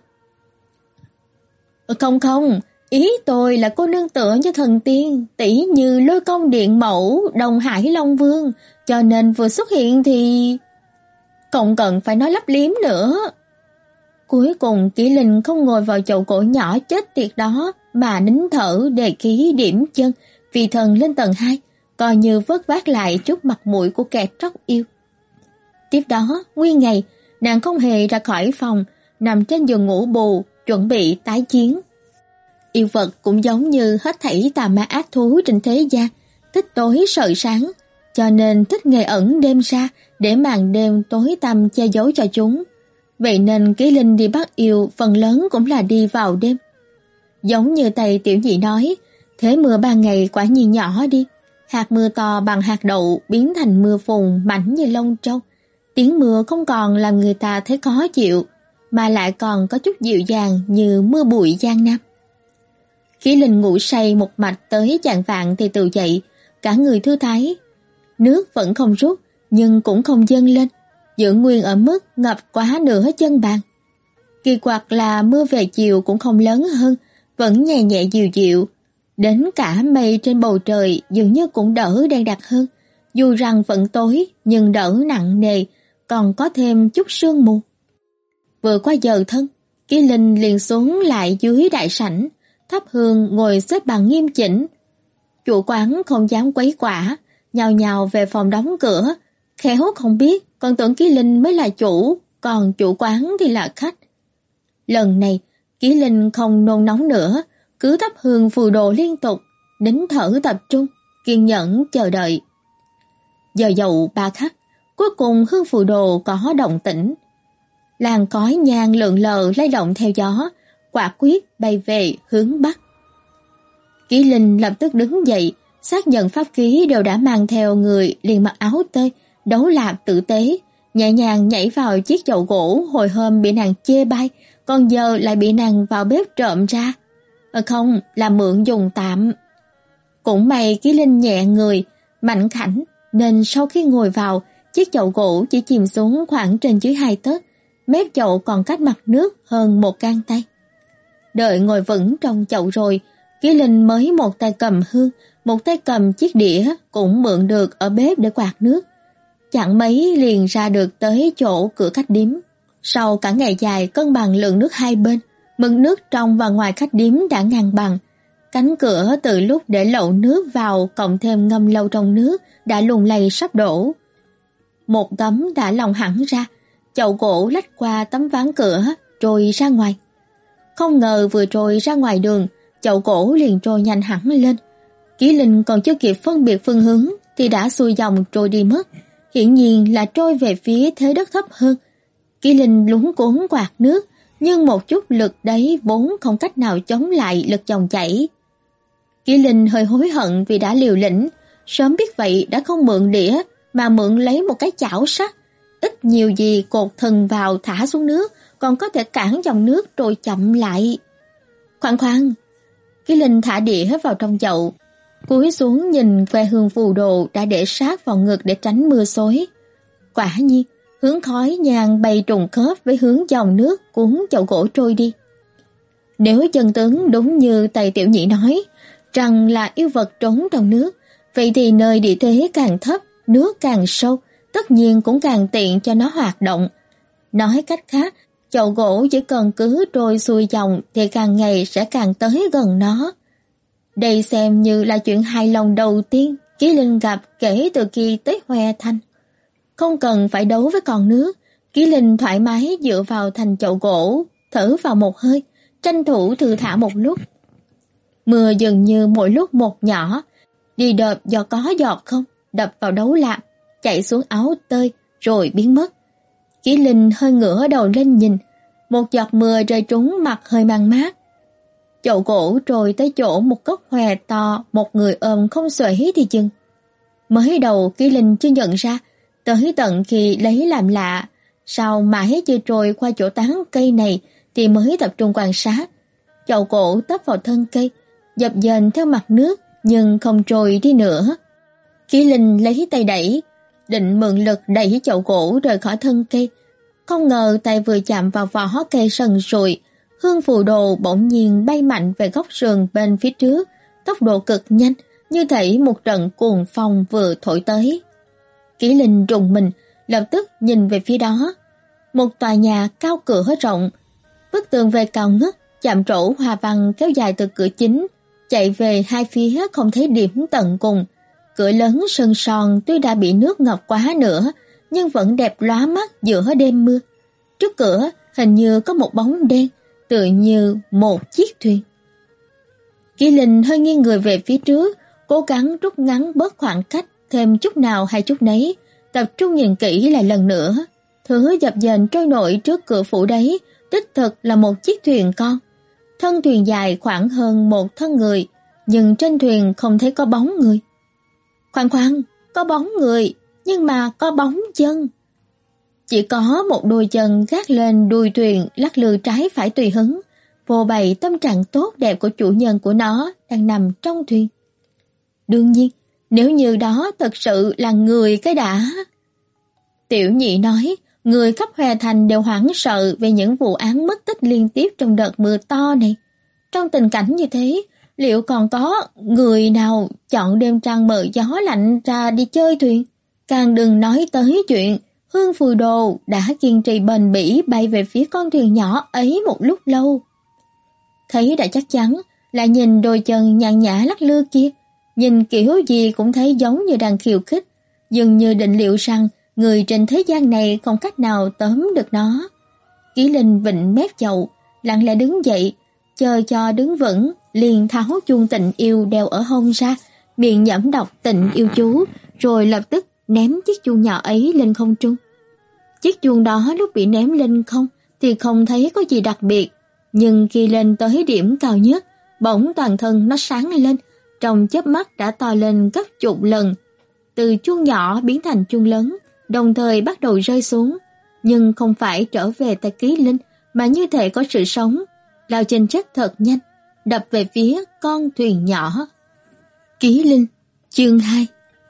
Không không, ý tôi là cô nương tựa như thần tiên, tỷ như Lôi Công Điện Mẫu, Đông Hải Long Vương, cho nên vừa xuất hiện thì... Không cần phải nói lấp liếm nữa. Cuối cùng Kỷ Linh không ngồi vào chậu gỗ nhỏ chết tiệt đó, mà nín thở đề khí điểm chân, vì thần lên tầng hai, coi như vớt vát lại chút mặt mũi của kẻ tróc yêu. Tiếp đó, nguyên ngày, nàng không hề ra khỏi phòng, nằm trên giường ngủ bù, chuẩn bị tái chiến. Yêu vật cũng giống như hết thảy tà ma ác thú trên thế gian, thích tối sợ sáng, cho nên thích ngày ẩn đêm ra để màn đêm tối tăm che giấu cho chúng. Vậy nên Kỷ Linh đi bắt yêu phần lớn cũng là đi vào đêm. Giống như Tây Tiểu Nhị nói, thế mưa ba ngày quả nhiên nhỏ đi, hạt mưa to bằng hạt đậu biến thành mưa phùn mảnh như lông trâu. Tiếng mưa không còn làm người ta thấy khó chịu, mà lại còn có chút dịu dàng như mưa bụi Giang Nam. Kỷ Linh ngủ say một mạch tới chạng vạng thì tự dậy, cả người thư thái. Nước vẫn không rút, nhưng cũng không dâng lên, giữ nguyên ở mức ngập quá nửa chân bàn. Kỳ quặc là mưa về chiều cũng không lớn hơn, vẫn nhẹ nhẹ dịu dịu. Đến cả mây trên bầu trời dường như cũng đỡ đen đặc hơn, dù rằng vẫn tối nhưng đỡ nặng nề, còn có thêm chút sương mù. Vừa qua giờ thân, Kỷ Linh liền xuống lại dưới đại sảnh, thắp hương ngồi xếp bằng nghiêm chỉnh. Chủ quán không dám quấy quả, nhào nhào về phòng đóng cửa, khéo không biết, còn tưởng Kỷ Linh mới là chủ, còn chủ quán thì là khách. Lần này, Kỷ Linh không nôn nóng nữa, cứ thắp hương phù đồ liên tục, nín thở tập trung, kiên nhẫn chờ đợi. Giờ dậu ba khắc, cuối cùng hương phù đồ có động tĩnh. Làn khói nhang lượn lờ lay động theo gió, quả quyết bay về hướng bắc. Kỷ Linh lập tức đứng dậy, xác nhận pháp khí đều đã mang theo người, liền mặc áo tơi, đấu lạp tử tế, nhẹ nhàng nhảy vào chiếc chậu gỗ hồi hôm bị nàng chê bai, còn giờ lại bị nàng vào bếp trộm ra. Ờ không, là mượn dùng tạm. Cũng may Kỷ Linh nhẹ người, mạnh khảnh, nên sau khi ngồi vào, chiếc chậu gỗ chỉ chìm xuống khoảng trên dưới hai tấc, mép chậu còn cách mặt nước hơn một gang tay. Đợi ngồi vững trong chậu rồi, Kỷ Linh mới một tay cầm hương, một tay cầm chiếc đĩa cũng mượn được ở bếp để quạt nước. Chẳng mấy liền ra được tới chỗ cửa khách điếm. Sau cả ngày dài cân bằng lượng nước hai bên, mực nước trong và ngoài khách điếm đã ngang bằng. Cánh cửa từ lúc để lậu nước vào cộng thêm ngâm lâu trong nước đã lùng lầy sắp đổ. Một tấm đã lỏng hẳn ra, chậu gỗ lách qua tấm ván cửa trôi ra ngoài. Không ngờ vừa trôi ra ngoài đường, chậu gỗ liền trôi nhanh hẳn lên. Kỷ Linh còn chưa kịp phân biệt phương hướng thì đã xuôi dòng trôi đi mất, hiển nhiên là trôi về phía thế đất thấp hơn. Kỷ Linh lúng cuống quạt nước, nhưng một chút lực đấy vốn không cách nào chống lại lực dòng chảy. Kỷ Linh hơi hối hận vì đã liều lĩnh, sớm biết vậy đã không mượn đĩa mà mượn lấy một cái chảo sắt, ít nhiều gì cột thần vào thả xuống nước, còn có thể cản dòng nước trôi chậm lại. Khoan khoan, Kỷ Linh thả đĩa vào trong chậu, cúi xuống nhìn que hương phù đồ đã để sát vào ngực để tránh mưa xối. Quả nhiên, hướng khói nhang bay trùng khớp với hướng dòng nước cuốn chậu gỗ trôi đi. Nếu chân tướng đúng như Tây Tiểu Nhị nói, rằng là yêu vật trốn trong nước, vậy thì nơi địa thế càng thấp, nước càng sâu, tất nhiên cũng càng tiện cho nó hoạt động. Nói cách khác, chậu gỗ chỉ cần cứ trôi xuôi dòng thì càng ngày sẽ càng tới gần nó. Đây xem như là chuyện hài lòng đầu tiên Kỷ Linh gặp kể từ khi tới Hoe Thanh. Không cần phải đấu với con nước, Kỷ Linh thoải mái dựa vào thành chậu gỗ, thở vào một hơi, tranh thủ thư thả một lúc. Mưa dường như mỗi lúc một nhỏ, đi đợp giọt có giọt không, đập vào đấu lạp, chạy xuống áo tơi rồi biến mất. Kỷ Linh hơi ngửa đầu lên nhìn, một giọt mưa rơi trúng mặt hơi mang mát. Chậu gỗ trồi tới chỗ một gốc hòe to, một người ôm không xuể thì chừng. Mới đầu Kỷ Linh chưa nhận ra, tới tận khi lấy làm lạ, sao mãi chưa trồi qua chỗ tán cây này thì mới tập trung quan sát. Chậu gỗ tấp vào thân cây, dập dềnh theo mặt nước nhưng không trồi đi nữa. Kỷ Linh lấy tay đẩy, định mượn lực đẩy chậu gỗ rời khỏi thân cây. Không ngờ tay vừa chạm vào vỏ cây sần sùi, hương phù đồ bỗng nhiên bay mạnh về góc sườn bên phía trước, tốc độ cực nhanh, như thể một trận cuồng phong vừa thổi tới. Kỷ Linh rùng mình, lập tức nhìn về phía đó. Một tòa nhà cao cửa rộng, bức tường về cao ngất, chạm trổ hoa văn kéo dài từ cửa chính, chạy về hai phía không thấy điểm tận cùng. Cửa lớn sơn son tuy đã bị nước ngập quá nữa, nhưng vẫn đẹp lóa mắt giữa đêm mưa. Trước cửa hình như có một bóng đen, tựa như một chiếc thuyền. Kỷ Linh hơi nghiêng người về phía trước, cố gắng rút ngắn bớt khoảng cách thêm chút nào hay chút nấy, tập trung nhìn kỹ lại lần nữa. Thứ dập dềnh trôi nổi trước cửa phủ đấy, đích thực là một chiếc thuyền con. Thân thuyền dài khoảng hơn một thân người, nhưng trên thuyền không thấy có bóng người. Khoan khoan, có bóng người, nhưng mà có bóng chân. Chỉ có một đôi chân gác lên đuôi thuyền lắc lư trái phải tùy hứng, phô bày tâm trạng tốt đẹp của chủ nhân của nó đang nằm trong thuyền. Đương nhiên, nếu như đó thật sự là người cái đã. Tiểu Nhị nói, người khắp Hoè Thành đều hoảng sợ về những vụ án mất tích liên tiếp trong đợt mưa to này. Trong tình cảnh như thế, liệu còn có người nào chọn đêm trăng mờ gió lạnh ra đi chơi thuyền? Càng đừng nói tới chuyện Hương Phù Đồ đã kiên trì bền bỉ bay về phía con thuyền nhỏ ấy một lúc lâu. Thấy đã chắc chắn, lại nhìn đôi chân nhàn nhã lắc lư kia, nhìn kiểu gì cũng thấy giống như đang khiêu khích, dường như định liệu rằng người trên thế gian này không cách nào tóm được nó. Kỷ Linh vịnh mép chậu, lặng lẽ đứng dậy, chờ cho đứng vững, liền tháo chuông tịnh yêu đeo ở hông ra, miệng nhẩm đọc tịnh yêu chú, rồi lập tức ném chiếc chuông nhỏ ấy lên không trung. Chiếc chuông đó lúc bị ném lên không thì không thấy có gì đặc biệt, nhưng khi lên tới điểm cao nhất, bỗng toàn thân nó sáng lên, trong chớp mắt đã to lên gấp chục lần. Từ chuông nhỏ biến thành chuông lớn, đồng thời bắt đầu rơi xuống, nhưng không phải trở về tay Kỷ Linh, mà như thể có sự sống, lao trên chất thật nhanh, đập về phía con thuyền nhỏ. Kỷ Linh, chương hai.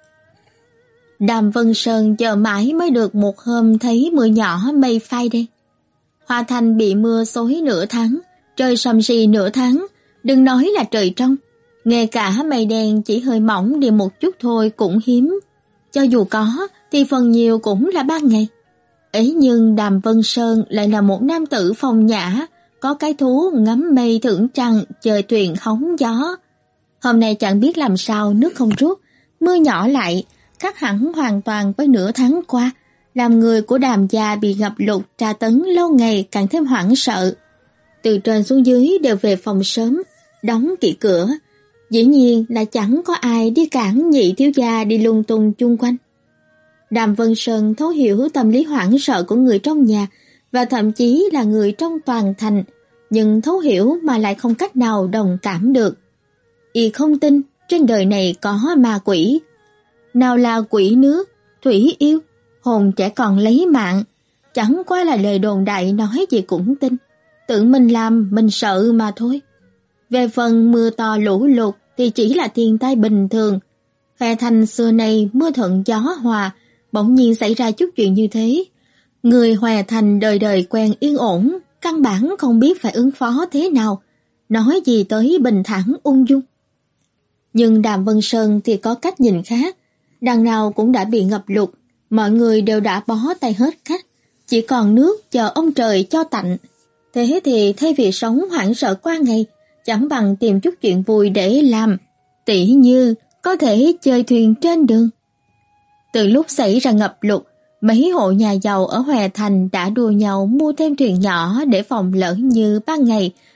Đàm Vân Sơn chờ mãi mới được một hôm thấy mưa nhỏ mây phai đen. Hoa Thành bị mưa xối nửa tháng, trời sầm sì nửa tháng, đừng nói là trời trong, ngay cả mây đen chỉ hơi mỏng đi một chút thôi cũng hiếm. Cho dù có thì phần nhiều cũng là ban ngày. Ấy nhưng Đàm Vân Sơn lại là một nam tử phong nhã, có cái thú ngắm mây thưởng trăng, chơi thuyền hóng gió. Hôm nay chẳng biết làm sao nước không rút, mưa nhỏ lại, khác hẳn hoàn toàn với nửa tháng qua, làm người của Đàm gia bị ngập lụt tra tấn lâu ngày càng thêm hoảng sợ. Từ trên xuống dưới đều về phòng sớm, đóng kỹ cửa. Dĩ nhiên là chẳng có ai đi cản nhị thiếu gia đi lung tung chung quanh. Đàm Vân Sơn thấu hiểu tâm lý hoảng sợ của người trong nhà và thậm chí là người trong toàn thành, nhưng thấu hiểu mà lại không cách nào đồng cảm được. Y không tin trên đời này có ma quỷ. Nào là quỷ nước, thủy yêu, hồn trẻ còn lấy mạng, chẳng qua là lời đồn đại nói gì cũng tin, tự mình làm mình sợ mà thôi. Về phần mưa to lũ lụt thì chỉ là thiên tai bình thường. Hoè Thành xưa nay mưa thuận gió hòa, bỗng nhiên xảy ra chút chuyện như thế. Người Hoè Thành đời đời quen yên ổn, căn bản không biết phải ứng phó thế nào, nói gì tới bình thản ung dung. Nhưng Đàm Vân Sơn thì có cách nhìn khác, đằng nào cũng đã bị ngập lụt, mọi người đều đã bó tay hết cách, chỉ còn nước chờ ông trời cho tạnh. Thế thì thay vì sống hoảng sợ qua ngày, chẳng bằng tìm chút chuyện vui để làm, tỉ như có thể chơi thuyền trên đường. Từ lúc xảy ra ngập lụt, mấy hộ nhà giàu ở Hoè Thành đã đua nhau mua thêm thuyền nhỏ để phòng lỡ như ban ngày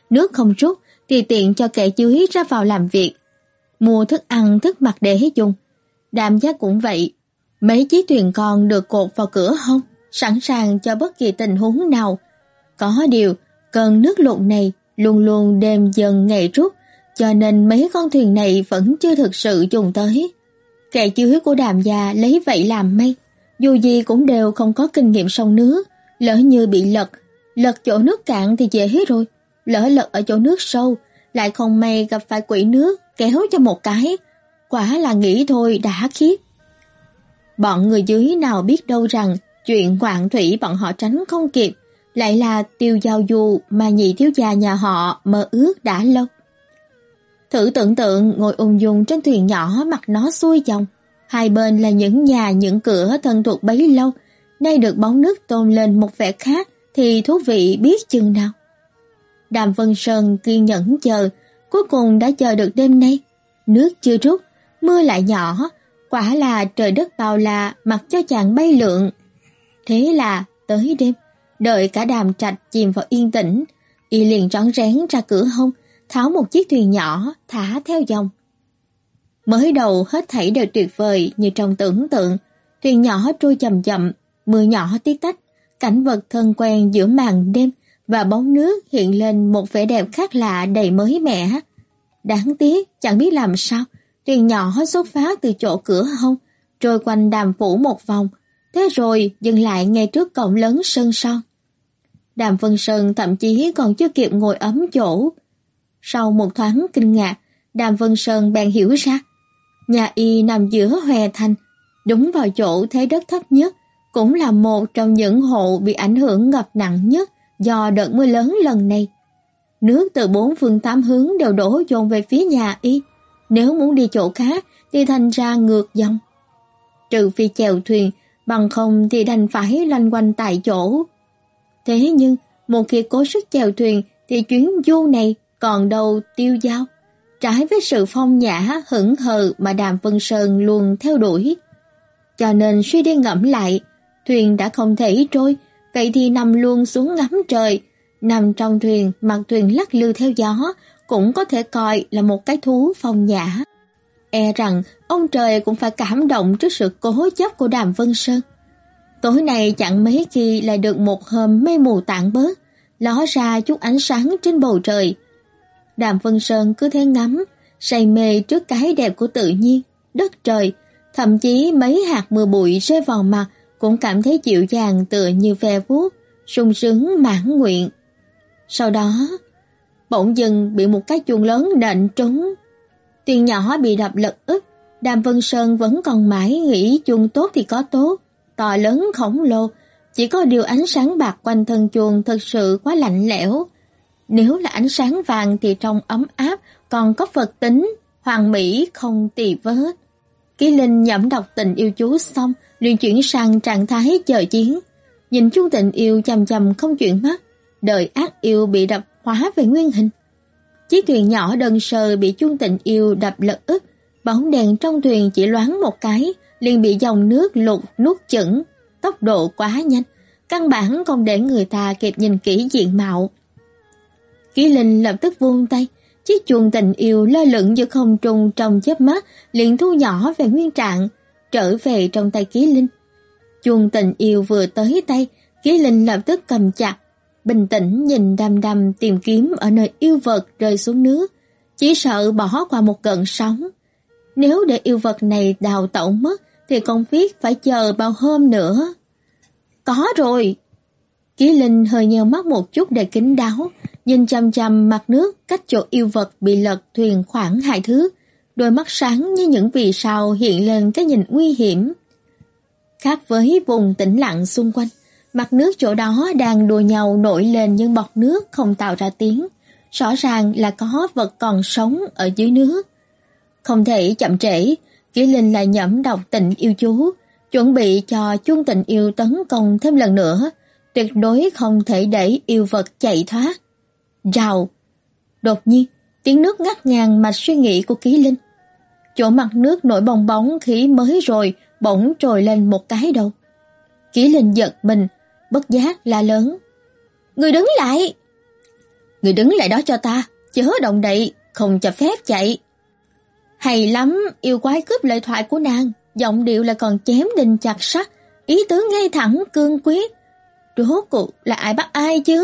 nước không rút thì tiện cho kẻ dưới ra vào làm việc, mua thức ăn thức mặc để dùng. Đàm Giác cũng vậy, mấy chiếc thuyền con được cột vào cửa hông, sẵn sàng cho bất kỳ tình huống nào. Có điều, cơn nước lụt này luôn luôn đêm dần ngày rút, cho nên mấy con thuyền này vẫn chưa thực sự dùng tới. Kẻ dưới của Đàm gia lấy vậy làm may, dù gì cũng đều không có kinh nghiệm sông nước, lỡ như bị lật, lật chỗ nước cạn thì dễ rồi, lỡ lật ở chỗ nước sâu, lại không may gặp phải quỷ nước kéo cho một cái, quả là nghĩ thôi đã khiếp. Bọn người dưới nào biết đâu rằng chuyện ngoạn thủy bọn họ tránh không kịp, lại là tiêu giao du mà nhị thiếu gia nhà họ mơ ước đã lâu. Thử tưởng tượng ngồi ung dung trên thuyền nhỏ mặt nó xuôi dòng, hai bên là những nhà những cửa thân thuộc bấy lâu, nay được bóng nước tôn lên một vẻ khác thì thú vị biết chừng nào. Đàm Vân Sơn kiên nhẫn chờ, cuối cùng đã chờ được đêm nay. Nước chưa rút, mưa lại nhỏ, quả là trời đất bao la mặc cho chàng bay lượn. Thế là tới đêm, đợi cả Đàm Trạch chìm vào yên tĩnh, y liền rón rén ra cửa hông, tháo một chiếc thuyền nhỏ thả theo dòng. Mới đầu hết thảy đều tuyệt vời như trong tưởng tượng, thuyền nhỏ trôi chậm chậm, mưa nhỏ tí tách, cảnh vật thân quen giữa màn đêm và bóng nước hiện lên một vẻ đẹp khác lạ đầy mới mẻ. Đáng tiếc chẳng biết làm sao, thuyền nhỏ xuất phát từ chỗ cửa hông, trôi quanh Đàm phủ một vòng, thế rồi dừng lại ngay trước cổng lớn Sơn Son. Đàm Vân Sơn thậm chí còn chưa kịp ngồi ấm chỗ. Sau một thoáng kinh ngạc, Đàm Vân Sơn bèn hiểu ra, nhà y nằm giữa Hoè Thành, đúng vào chỗ thế đất thấp nhất, cũng là một trong những hộ bị ảnh hưởng ngập nặng nhất do đợt mưa lớn lần này. Nước từ bốn phương tám hướng đều đổ dồn về phía nhà y, nếu muốn đi chỗ khác thì thành ra ngược dòng. Trừ phi chèo thuyền, bằng không thì đành phải loanh quanh tại chỗ. Thế nhưng, một khi cố sức chèo thuyền thì chuyến du này còn đâu tiêu dao, trái với sự phong nhã hững hờ mà Đàm Vân Sơn luôn theo đuổi. Cho nên suy đi ngẫm lại, thuyền đã không thể trôi, vậy thì nằm luôn xuống ngắm trời, nằm trong thuyền mặc thuyền lắc lư theo gió cũng có thể coi là một cái thú phong nhã. E rằng ông trời cũng phải cảm động trước sự cố chấp của Đàm Vân Sơn. Tối nay chẳng mấy khi lại được một hôm mây mù tản bớt, ló ra chút ánh sáng trên bầu trời. Đàm Vân Sơn cứ thế ngắm, say mê trước cái đẹp của tự nhiên, đất trời, thậm chí mấy hạt mưa bụi rơi vào mặt cũng cảm thấy dịu dàng tựa như ve vuốt, sung sướng mãn nguyện. Sau đó, bỗng dưng bị một cái chuông lớn nện trúng. Thuyền nhỏ bị đập lật úp, Đàm Vân Sơn vẫn còn mãi nghĩ chuông tốt thì có tốt, to lớn khổng lồ, chỉ có điều ánh sáng bạc quanh thân chuông thật sự quá lạnh lẽo. Nếu là ánh sáng vàng thì trong ấm áp còn có Phật tính, hoàng mỹ không tì vết. Ký Linh nhẩm đọc tình yêu chú xong, liền chuyển sang trạng thái chờ chiến. Nhìn chuông tình yêu chằm chằm không chuyển mắt, đợi ác yêu bị đập hóa về nguyên hình. Chiếc thuyền nhỏ đơn sơ bị chuông tình yêu đập lật úp, bóng đèn trong thuyền chỉ loáng một cái, liền bị dòng nước lụt nuốt chửng, tốc độ quá nhanh, căn bản không để người ta kịp nhìn kỹ diện mạo. Ký Linh lập tức vung tay, chiếc chuông tình yêu lơ lửng giữa không trung trong chớp mắt, liền thu nhỏ về nguyên trạng, trở về trong tay Ký Linh. Chuông tình yêu vừa tới tay, Ký Linh lập tức cầm chặt, bình tĩnh nhìn đăm đăm tìm kiếm ở nơi yêu vật rơi xuống nước, chỉ sợ bỏ qua một cơn sóng. Nếu để yêu vật này đào tẩu mất thì không biết phải chờ bao hôm nữa. Có rồi! Ký Linh hơi nheo mắt một chút để kín đáo, nhìn chằm chằm mặt nước cách chỗ yêu vật bị lật thuyền khoảng hai thước, đôi mắt sáng như những vì sao hiện lên cái nhìn nguy hiểm. Khác với vùng tĩnh lặng xung quanh, mặt nước chỗ đó đang đùa nhau nổi lên những bọt nước không tạo ra tiếng, rõ ràng là có vật còn sống ở dưới nước. Không thể chậm trễ, Kỷ Linh lại nhẩm đọc tình yêu chú, chuẩn bị cho chuông tình yêu tấn công thêm lần nữa, tuyệt đối không thể để yêu vật chạy thoát. Rào! Đột nhiên, tiếng nước ngắt ngang mạch suy nghĩ của Kỷ Linh. Chỗ mặt nước nổi bong bóng khí mới rồi bỗng trồi lên một cái đầu. Kỷ Linh giật mình, bất giác la lớn: "Người đứng lại!" Người đứng lại đó cho ta, chớ động đậy, không cho phép chạy. Hay lắm, yêu quái cướp lời thoại của nàng, giọng điệu lại còn chém đinh chặt sắt, ý tứ ngay thẳng cương quyết. Rốt cuộc là ai bắt ai chứ?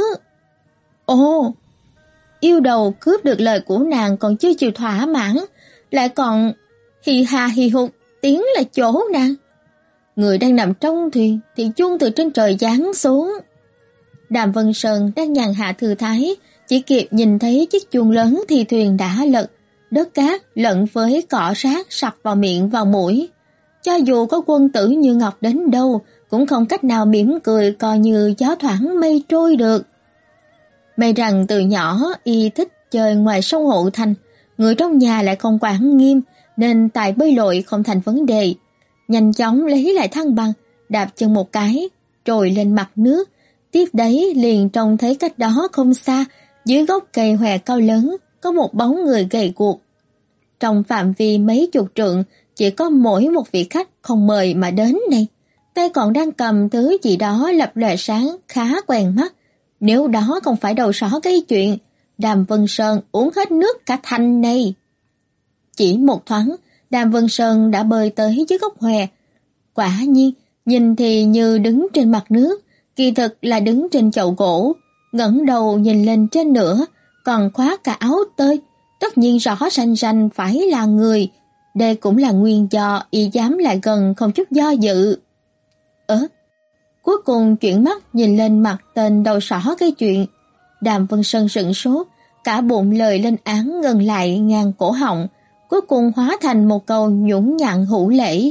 Ồ, yêu đầu cướp được lời của nàng còn chưa chịu thỏa mãn, lại còn hì hà hì hục tiến là chỗ nàng. Người đang nằm trong thuyền thì chuông từ trên trời giáng xuống. Đàm Vân Sơn đang nhàn hạ thư thái, chỉ kịp nhìn thấy chiếc chuông lớn thì thuyền đã lật, đất cát lẫn với cỏ rác sặc vào miệng vào mũi. Cho dù có quân tử như Ngọc đến đâu, cũng không cách nào mỉm cười coi như gió thoảng mây trôi được. May rằng từ nhỏ y thích chơi ngoài sông Hộ Thành, người trong nhà lại không quản nghiêm, nên tài bơi lội không thành vấn đề. Nhanh chóng lấy lại thăng bằng, đạp chân một cái, trồi lên mặt nước. Tiếp đấy liền trông thấy cách đó không xa, dưới gốc cây hòe cao lớn, có một bóng người gầy guộc. Trong phạm vi mấy chục trượng, chỉ có mỗi một vị khách không mời mà đến này. Tay còn đang cầm thứ gì đó lập lòe sáng khá quen mắt. Nếu đó không phải đầu sỏ gây chuyện, Đàm Vân Sơn uống hết nước cả thanh này. Chỉ một thoáng, Đàm Vân Sơn đã bơi tới dưới gốc hòe. Quả nhiên, nhìn thì như đứng trên mặt nước, kỳ thực là đứng trên chậu gỗ. Ngẩng đầu nhìn lên trên nữa, còn khoác cả áo tơi, tất nhiên rõ rành rành phải là người. Đây cũng là nguyên do y dám lại gần không chút do dự. Ớ, cuối cùng chuyển mắt nhìn lên mặt tên đầu sỏ gây chuyện. Đàm Vân Sơn sững sốt, cả bụng lời lên án ngừng lại ngang cổ họng, cuối cùng hóa thành một câu nhũn nhặn hữu lễ.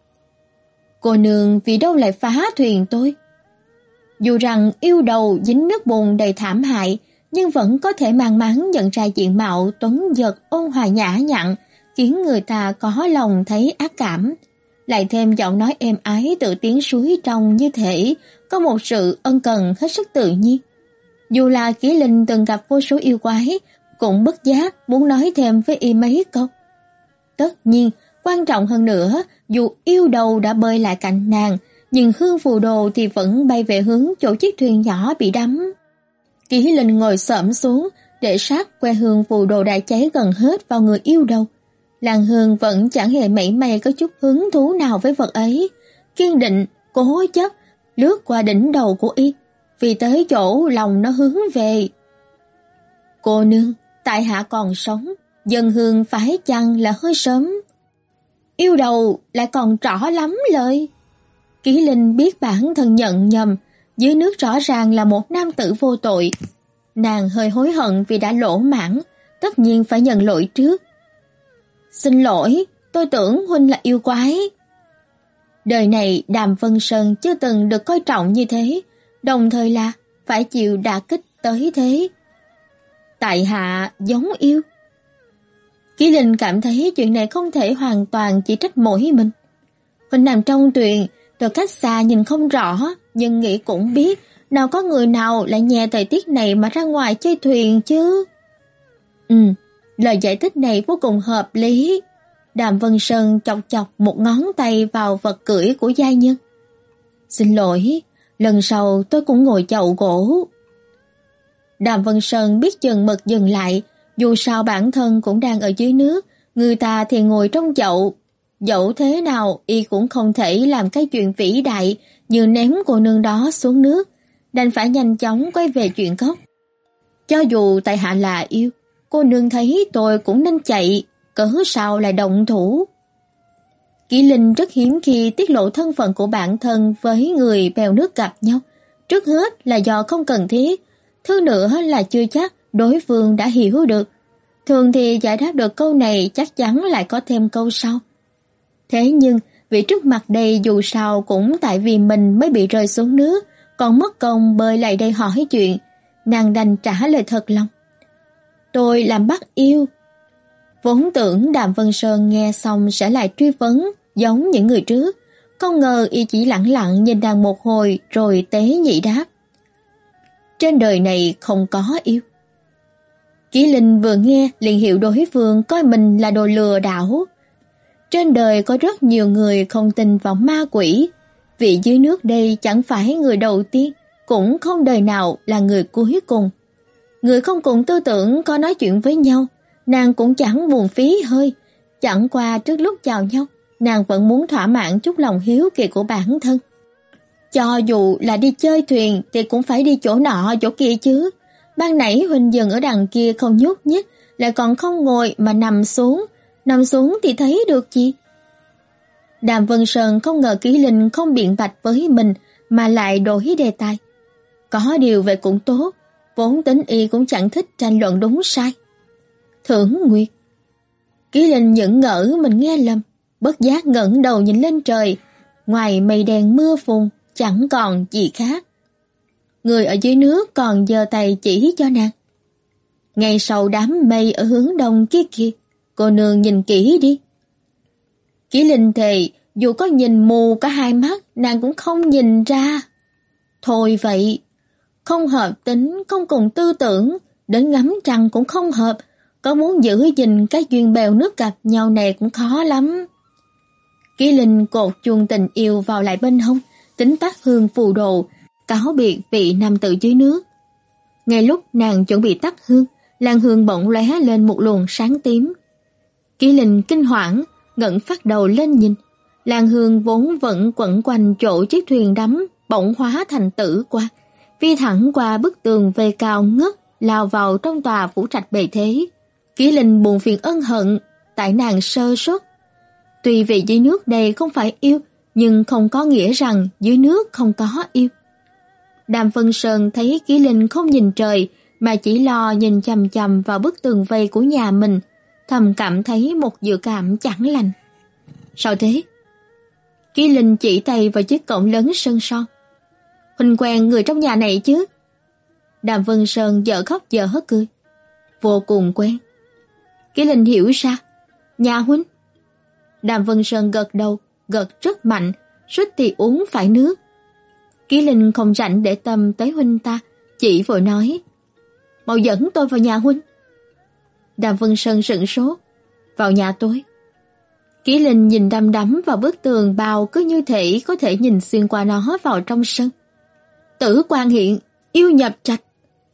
Cô nương vì đâu lại phá thuyền tôi? Dù rằng yêu đầu dính nước bùn đầy thảm hại, nhưng vẫn có thể mang mắn nhận ra diện mạo tuấn giật ôn hòa nhã nhặn, khiến người ta có lòng thấy ác cảm. Lại thêm giọng nói êm ái tự tiếng suối trong như thể có một sự ân cần hết sức tự nhiên. Dù là Kỷ Linh từng gặp vô số yêu quái, cũng bất giác muốn nói thêm với y mấy câu. Tất nhiên, quan trọng hơn nữa, dù yêu đầu đã bơi lại cạnh nàng, nhưng hương phù đồ thì vẫn bay về hướng chỗ chiếc thuyền nhỏ bị đắm. Kỷ Linh ngồi xổm xuống, để sát que hương phù đồ đã cháy gần hết vào người yêu đầu. Làn hương vẫn chẳng hề mảy may có chút hứng thú nào với vật ấy, kiên định, cố chấp, lướt qua đỉnh đầu của y, vì tới chỗ lòng nó hướng về. Cô nương, tại hạ còn sống, dân hương phải chăng là hơi sớm? Yêu đầu lại còn rõ lắm lời. Kỷ Linh biết bản thân nhận nhầm, dưới nước rõ ràng là một nam tử vô tội. Nàng hơi hối hận vì đã lỗ mãng, tất nhiên phải nhận lỗi trước. Xin lỗi, tôi tưởng huynh là yêu quái. Đời này Đàm Vân Sơn chưa từng được coi trọng như thế, đồng thời là phải chịu đả kích tới thế. Tại hạ giống yêu. Kỷ Linh cảm thấy chuyện này không thể hoàn toàn chỉ trách mỗi mình. Huynh nằm trong tuyền, từ cách xa nhìn không rõ, nhưng nghĩ cũng biết, nào có người nào lại nhè thời tiết này mà ra ngoài chơi thuyền chứ. Ừ, lời giải thích này vô cùng hợp lý. Đàm Vân Sơn chọc chọc một ngón tay vào vật cưỡi của giai nhân. Xin lỗi, lần sau tôi cũng ngồi chậu gỗ. Đàm Vân Sơn biết chừng mực dừng lại, dù sao bản thân cũng đang ở dưới nước, người ta thì ngồi trong chậu. Dẫu thế nào y cũng không thể làm cái chuyện vĩ đại như ném cô nương đó xuống nước, đành phải nhanh chóng quay về chuyện gốc. Cho dù tại hạ là yêu, cô nương thấy tôi cũng nên chạy, cớ sao lại động thủ. Kỷ Linh rất hiếm khi tiết lộ thân phận của bản thân với người bèo nước gặp nhau. Trước hết là do không cần thiết, thứ nữa là chưa chắc đối phương đã hiểu được. Thường thì giải đáp được câu này chắc chắn lại có thêm câu sau. Thế nhưng, vì trước mặt đây dù sao cũng tại vì mình mới bị rơi xuống nước, còn mất công bơi lại đây hỏi chuyện, nàng đành trả lời thật lòng. Tôi làm bắt yêu. Vốn tưởng Đàm Vân Sơn nghe xong sẽ lại truy vấn giống những người trước, không ngờ y chỉ lặng lặng nhìn nàng một hồi rồi tế nhị đáp. Trên đời này không có yêu. Kỷ Linh vừa nghe liền hiểu đối phương coi mình là đồ lừa đảo. Trên đời có rất nhiều người không tin vào ma quỷ, vị dưới nước đây chẳng phải người đầu tiên, cũng không đời nào là người cuối cùng. Người không cùng tư tưởng có nói chuyện với nhau, nàng cũng chẳng buồn phí hơi, chẳng qua trước lúc chào nhau, nàng vẫn muốn thỏa mãn chút lòng hiếu kỳ của bản thân. Cho dù là đi chơi thuyền thì cũng phải đi chỗ nọ chỗ kia chứ. Ban nãy huynh dừng ở đằng kia không nhúc nhích, lại còn không ngồi mà nằm xuống, nằm xuống thì thấy được gì? Đàm Vân Sơn không ngờ Kỷ Linh không biện bạch với mình mà lại đổi đề tài. Có điều vậy cũng tốt, vốn tính y cũng chẳng thích tranh luận đúng sai. Thưởng Nguyệt. Kỷ Linh nhẫn ngỡ mình nghe lầm, bất giác ngẩng đầu nhìn lên trời, ngoài mây đen mưa phùn chẳng còn gì khác. Người ở dưới nước còn giơ tay chỉ cho nàng. Ngay sau đám mây ở hướng đông kia kia, cô nương nhìn kỹ đi. Kỷ Linh thề dù có nhìn mù cả hai mắt, nàng cũng không nhìn ra. Thôi vậy, không hợp tính, không cùng tư tưởng, đến ngắm trăng cũng không hợp, có muốn giữ gìn cái duyên bèo nước gặp nhau này cũng khó lắm. Kỷ Linh cột chuông tình yêu vào lại bên hông, tính tắt hương phù đồ, cáo biệt vị nam tử dưới nước. Ngay lúc nàng chuẩn bị tắt hương, làn hương bỗng lóe lên một luồng sáng tím. Kỷ Linh kinh hoảng, ngẩng phát đầu lên nhìn, làn hương vốn vẫn quẩn quanh chỗ chiếc thuyền đắm bỗng hóa thành tử quang, phi thẳng qua bức tường về cao ngất, lao vào trong tòa phủ trạch bề thế. Kỷ Linh buồn phiền ân hận, tại nàng sơ suất. Tuy vì dưới nước đây không phải yêu, nhưng không có nghĩa rằng dưới nước không có yêu. Đàm Vân Sơn thấy Kỷ Linh không nhìn trời, mà chỉ lo nhìn chằm chằm vào bức tường vây của nhà mình, thầm cảm thấy một dự cảm chẳng lành. Sao thế? Kỷ Linh chỉ tay vào chiếc cổng lớn sơn son. Huynh quen người trong nhà này chứ? Đàm Vân Sơn dở khóc dở cười. Vô cùng quen. Kỷ Linh hiểu ra. Nhà huynh? Đàm Vân Sơn gật đầu, gật rất mạnh, suýt thì uống phải nước. Kỷ Linh không rảnh để tâm tới huynh ta, chỉ vội nói: mau dẫn tôi vào nhà huynh. Đàm Vân Sơn sững sốt. Vào nhà tôi? Kỷ Linh nhìn đăm đắm vào bức tường bao, cứ như thể có thể nhìn xuyên qua nó vào trong sân. Tử quan hiện, yêu nhập trạch.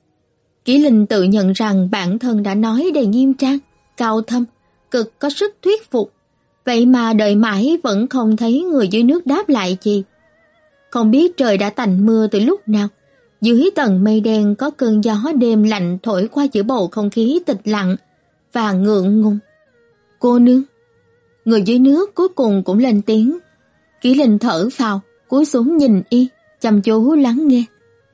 Kỷ Linh tự nhận rằng bản thân đã nói đầy nghiêm trang, cao thâm, cực có sức thuyết phục, vậy mà đợi mãi vẫn không thấy người dưới nước đáp lại gì. Không biết trời đã tạnh mưa từ lúc nào, dưới tầng mây đen có cơn gió đêm lạnh thổi qua giữa bầu không khí tịch lặng và ngượng ngùng. Cô nương. Người dưới nước cuối cùng cũng lên tiếng. Kỷ Linh thở phào, cúi xuống nhìn y, chăm chú lắng nghe.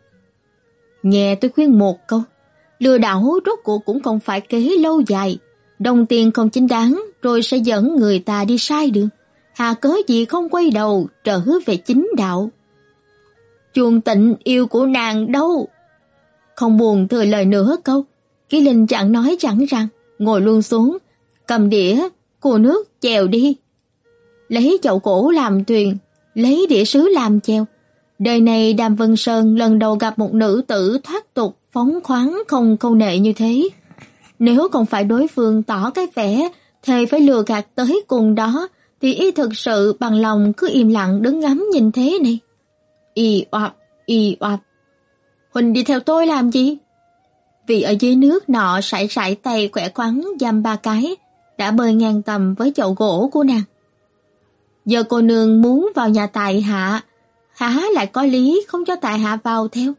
Nghe tôi khuyên một câu, lừa đảo rốt cuộc cũng không phải kế lâu dài, đồng tiền không chính đáng rồi sẽ dẫn người ta đi sai đường, hà cớ gì không quay đầu trở về chính đạo. Chuông tình yêu của nàng đâu? Không buồn thừa lời nữa câu, Kỷ Linh chẳng nói chẳng rằng, ngồi luôn xuống, cầm đĩa, cua nước chèo đi. Lấy chậu gỗ làm thuyền, lấy đĩa sứ làm chèo. Đời này Đàm Vân Sơn lần đầu gặp một nữ tử thoát tục, phóng khoáng không câu nệ như thế. Nếu không phải đối phương tỏ cái vẻ thề phải lừa gạt tới cùng đó, thì y thực sự bằng lòng cứ im lặng đứng ngắm nhìn thế này. Y oạp, y oạp. Huynh đi theo tôi làm gì? Vì ở dưới nước nọ sải sải tay khỏe khoắn dăm ba cái, đã bơi ngang tầm với chậu gỗ của nàng. Giờ cô nương muốn vào nhà tại hạ, há lại có lý không cho tại hạ vào theo.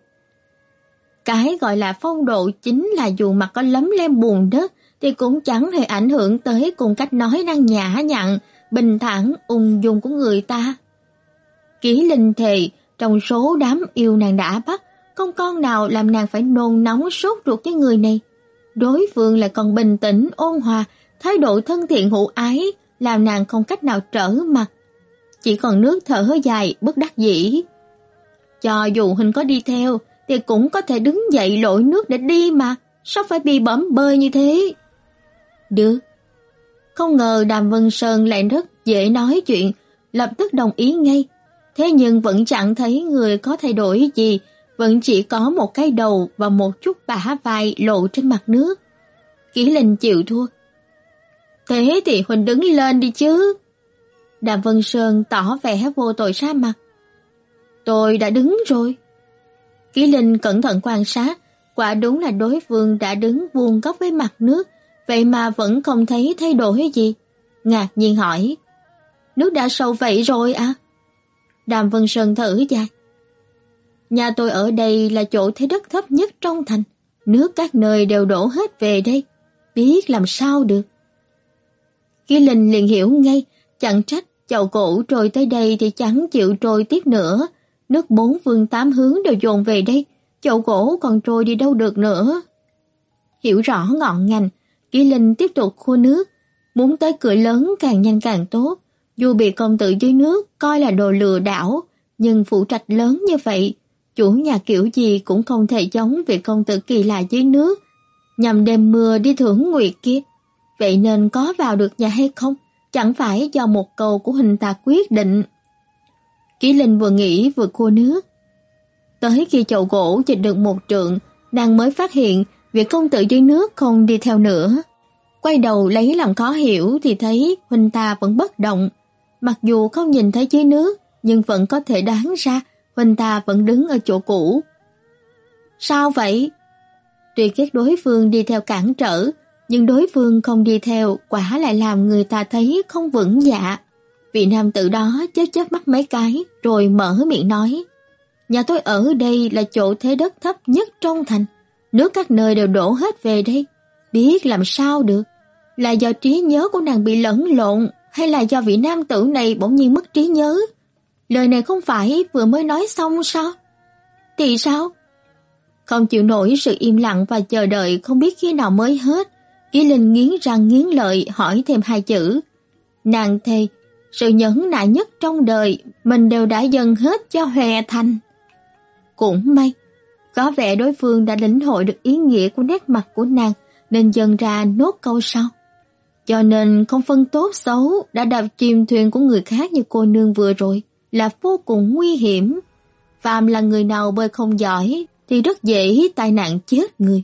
Cái gọi là phong độ chính là dù mặt có lấm lem bùn đất thì cũng chẳng hề ảnh hưởng tới cùng cách nói năng nhã nhặn, bình thản, ung dung của người ta. Kỷ Linh thề, trong số đám yêu nàng đã bắt, không con nào làm nàng phải nôn nóng sốt ruột với người này. Đối phương lại còn bình tĩnh, ôn hòa, thái độ thân thiện hữu ái, làm nàng không cách nào trở mặt. Chỉ còn nước thở dài, bất đắc dĩ. Cho dù huynh có đi theo, thì cũng có thể đứng dậy lội nước để đi mà, sao phải bị bẫm bơi như thế? Được. Không ngờ Đàm Vân Sơn lại rất dễ nói chuyện, lập tức đồng ý ngay. Thế nhưng vẫn chẳng thấy người có thay đổi gì, vẫn chỉ có một cái đầu và một chút bả vai lộ trên mặt nước. Kỷ Linh chịu thua. Thế thì huynh đứng lên đi chứ. Đàm Vân Sơn tỏ vẻ vô tội ra mặt. Tôi đã đứng rồi. Kỷ Linh cẩn thận quan sát, Quả đúng là đối phương đã đứng vuông góc với mặt nước, vậy mà vẫn không thấy thay đổi gì. Ngạc nhiên hỏi, nước đã sâu vậy rồi à? Đàm Vân Sơn thở dài. Nhà tôi ở đây là chỗ thế đất thấp nhất trong thành, nước các nơi đều đổ hết về đây, biết làm sao được. Ký Linh liền hiểu ngay, chẳng trách chậu gỗ trôi tới đây thì chẳng chịu trôi tiếp nữa, nước bốn phương tám hướng đều dồn về đây, chậu gỗ còn trôi đi đâu được nữa. Hiểu rõ ngọn ngành, Ký Linh tiếp tục khua nước, muốn tới cửa lớn càng nhanh càng tốt. Dù bị công tử dưới nước coi là đồ lừa đảo, nhưng phủ trạch lớn như vậy, chủ nhà kiểu gì cũng không thể chống vị công tử kỳ lạ dưới nước, nhằm đêm mưa đi thưởng nguyệt kia. Vậy nên có vào được nhà hay không, chẳng phải do một câu của hình ta quyết định. Ký Linh vừa nghĩ vừa khua nước. Tới khi chậu gỗ chịch được một trượng, nàng mới phát hiện vị công tử dưới nước không đi theo nữa. Quay đầu lấy làm khó hiểu thì thấy huynh ta vẫn bất động. Mặc dù không nhìn thấy dưới nước, nhưng vẫn có thể đoán ra huynh ta vẫn đứng ở chỗ cũ. Sao vậy? Tuy ghét đối phương đi theo cản trở, nhưng đối phương không đi theo quả lại làm người ta thấy không vững dạ. Vị nam tử đó chớp chớp mắt mấy cái rồi mở miệng nói, nhà tôi ở đây là chỗ thế đất thấp nhất trong thành, nước các nơi đều đổ hết về đây, biết làm sao được. Là do trí nhớ của nàng bị lẫn lộn, hay là do vị nam tử này bỗng nhiên mất trí nhớ? Lời này không phải vừa mới nói xong sao? Thì sao? Không chịu nổi sự im lặng và chờ đợi không biết khi nào mới hết, Ký Linh nghiến răng nghiến lợi hỏi thêm hai chữ. Nàng thề, sự nhẫn nại nhất trong đời mình đều đã dâng hết cho Hòe Thành. Cũng may, có vẻ đối phương đã lĩnh hội được ý nghĩa của nét mặt của nàng nên dần ra nốt câu sau. Cho nên không phân tốt xấu đã đạp chìm thuyền của người khác như cô nương vừa rồi là vô cùng nguy hiểm. Phàm là người nào bơi không giỏi thì rất dễ tai nạn chết người.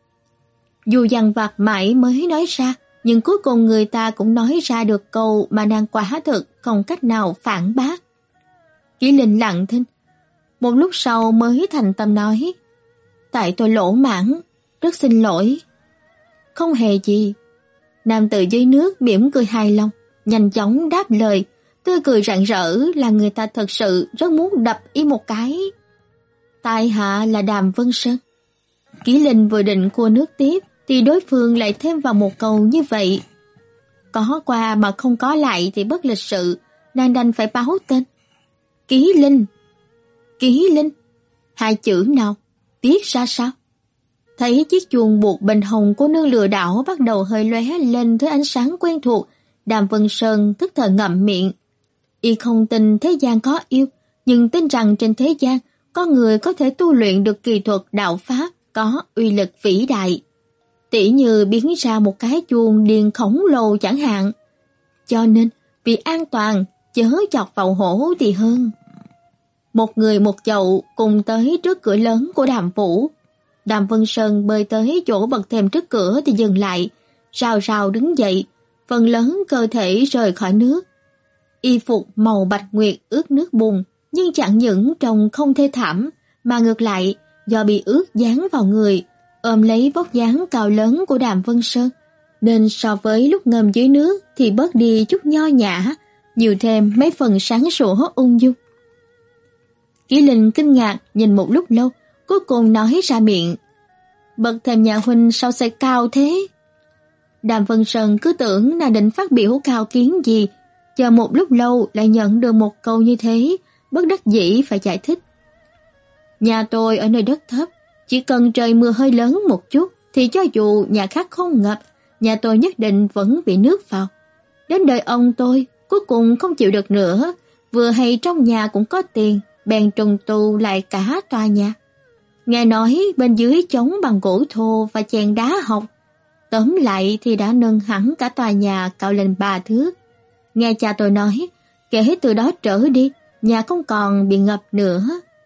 Dù dằn vặt mãi mới nói ra, nhưng cuối cùng người ta cũng nói ra được câu mà nàng quả thực không cách nào phản bác. Ký Linh lặng thinh, một lúc sau mới thành tâm nói, tại tôi lỗ mãng, rất xin lỗi. Không hề gì. Nam tử dưới nước mỉm cười hài lòng, nhanh chóng đáp lời, tươi cười rạng rỡ là người ta thật sự rất muốn đập y một cái. Tại hạ là Đàm Vân Sơn. Ký Linh vừa định cua nước tiếp thì đối phương lại thêm vào một câu như vậy. Có qua mà không có lại thì bất lịch sự, nàng đành phải báo tên. Ký Linh. Ký Linh. Hai chữ nào? Viết ra sao? Thấy chiếc chuông buộc bình hồng của nương lừa đảo bắt đầu hơi lóe lên thứ ánh sáng quen thuộc, Đàm Vân Sơn tức thời ngậm miệng. Y không tin thế gian có yêu, nhưng tin rằng trên thế gian có người có thể tu luyện được kỳ thuật đạo pháp có uy lực vĩ đại. Tỉ như biến ra một cái chuông điền khổng lồ chẳng hạn. Cho nên, vì an toàn, chớ chọc vào hổ thì hơn. Một người một chậu cùng tới trước cửa lớn của Đàm Phủ. Đàm Vân Sơn bơi tới chỗ bậc thềm trước cửa thì dừng lại, rào rào đứng dậy, phần lớn cơ thể rời khỏi nước. Y phục màu bạch nguyệt ướt nước bùn, nhưng chẳng những trông không thê thảm, mà ngược lại, do bị ướt dán vào người, ôm lấy vóc dáng cao lớn của Đàm Vân Sơn, nên so với lúc ngâm dưới nước thì bớt đi chút nho nhã, nhiều thêm mấy phần sáng sủa ung dung. Ký Linh kinh ngạc nhìn một lúc lâu, cuối cùng nói ra miệng, bậc thềm nhà huynh sao xây cao thế? Đàm Vân Sơn cứ tưởng nàng định phát biểu cao kiến gì, chờ một lúc lâu lại nhận được một câu như thế, bất đắc dĩ phải giải thích. Nhà tôi ở nơi đất thấp, chỉ cần trời mưa hơi lớn một chút thì cho dù nhà khác không ngập, nhà tôi nhất định vẫn bị nước vào. Đến đời ông tôi, cuối cùng không chịu được nữa, vừa hay trong nhà cũng có tiền, bèn trùng tu lại cả tòa nhà. Nghe nói bên dưới chống bằng gỗ thô và chèn đá hộc, tóm lại thì đã nâng hẳn cả tòa nhà cao lên ba thước. Nghe cha tôi nói, kể từ đó trở đi, nhà không còn bị ngập nữa.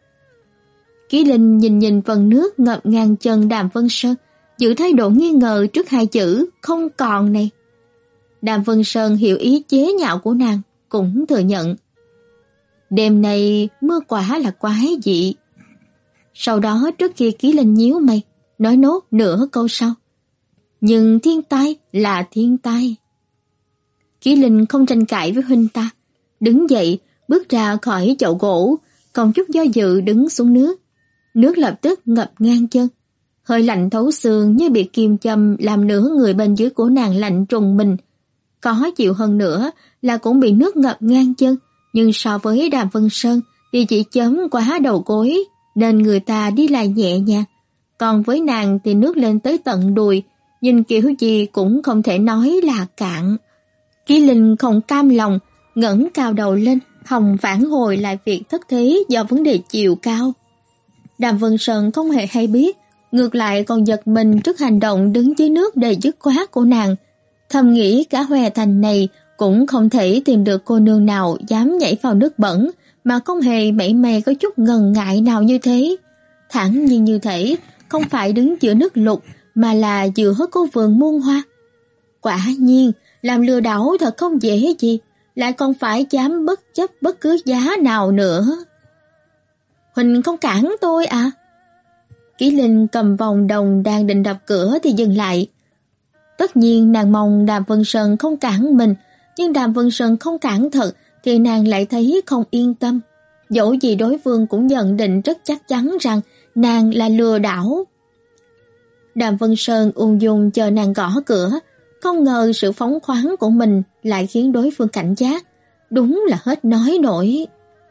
Ký Linh nhìn nhìn phần nước ngập ngang chân Đàm Vân Sơn, giữ thái độ nghi ngờ trước hai chữ không còn này. Đàm Vân Sơn hiểu ý chế nhạo của nàng, cũng thừa nhận. Đêm nay mưa quả là quái dị. Sau đó trước khi Ký Linh nhíu mày, nói nốt nửa câu sau. Nhưng thiên tai là thiên tai. Ký Linh không tranh cãi với huynh ta, đứng dậy bước ra khỏi chậu gỗ, còn chút do dự đứng xuống nước. Nước lập tức ngập ngang chân. Hơi lạnh thấu xương như bị kim châm làm nửa người bên dưới của nàng lạnh trùng mình. Có chịu hơn nữa là cũng bị nước ngập ngang chân, nhưng so với Đàm Vân Sơn thì chỉ chớm quá đầu gối, nên người ta đi lại nhẹ nhàng. Còn với nàng thì nước lên tới tận đùi, nhìn kiểu gì cũng không thể nói là cạn. Ký Linh không cam lòng, ngẩng cao đầu lên, hòng vãn hồi lại việc thất thế do vấn đề chiều cao. Đàm Vân Sơn không hề hay biết, ngược lại còn giật mình trước hành động đứng dưới nước đầy dứt khoát của nàng. Thầm nghĩ cả Hoè Thành này cũng không thể tìm được cô nương nào dám nhảy vào nước bẩn mà không hề mảy may có chút ngần ngại nào như thế. Thẳng nhiên như thể không phải đứng giữa nước lục mà là giữa cô vườn muôn hoa. Quả nhiên, làm lừa đảo thật không dễ gì, lại còn phải dám bất chấp bất cứ giá nào nữa. Huỳnh không cản tôi à? Ký Linh cầm vòng đồng đang định đập cửa thì dừng lại. Tất nhiên nàng mong Đàm Vân Sơn không cản mình, nhưng Đàm Vân Sơn không cản thật thì nàng lại thấy không yên tâm. Dẫu gì đối phương cũng nhận định rất chắc chắn rằng nàng là lừa đảo. Đàm Vân Sơn ung dung chờ nàng gõ cửa, không ngờ sự phóng khoáng của mình lại khiến đối phương cảnh giác. Đúng là hết nói nổi.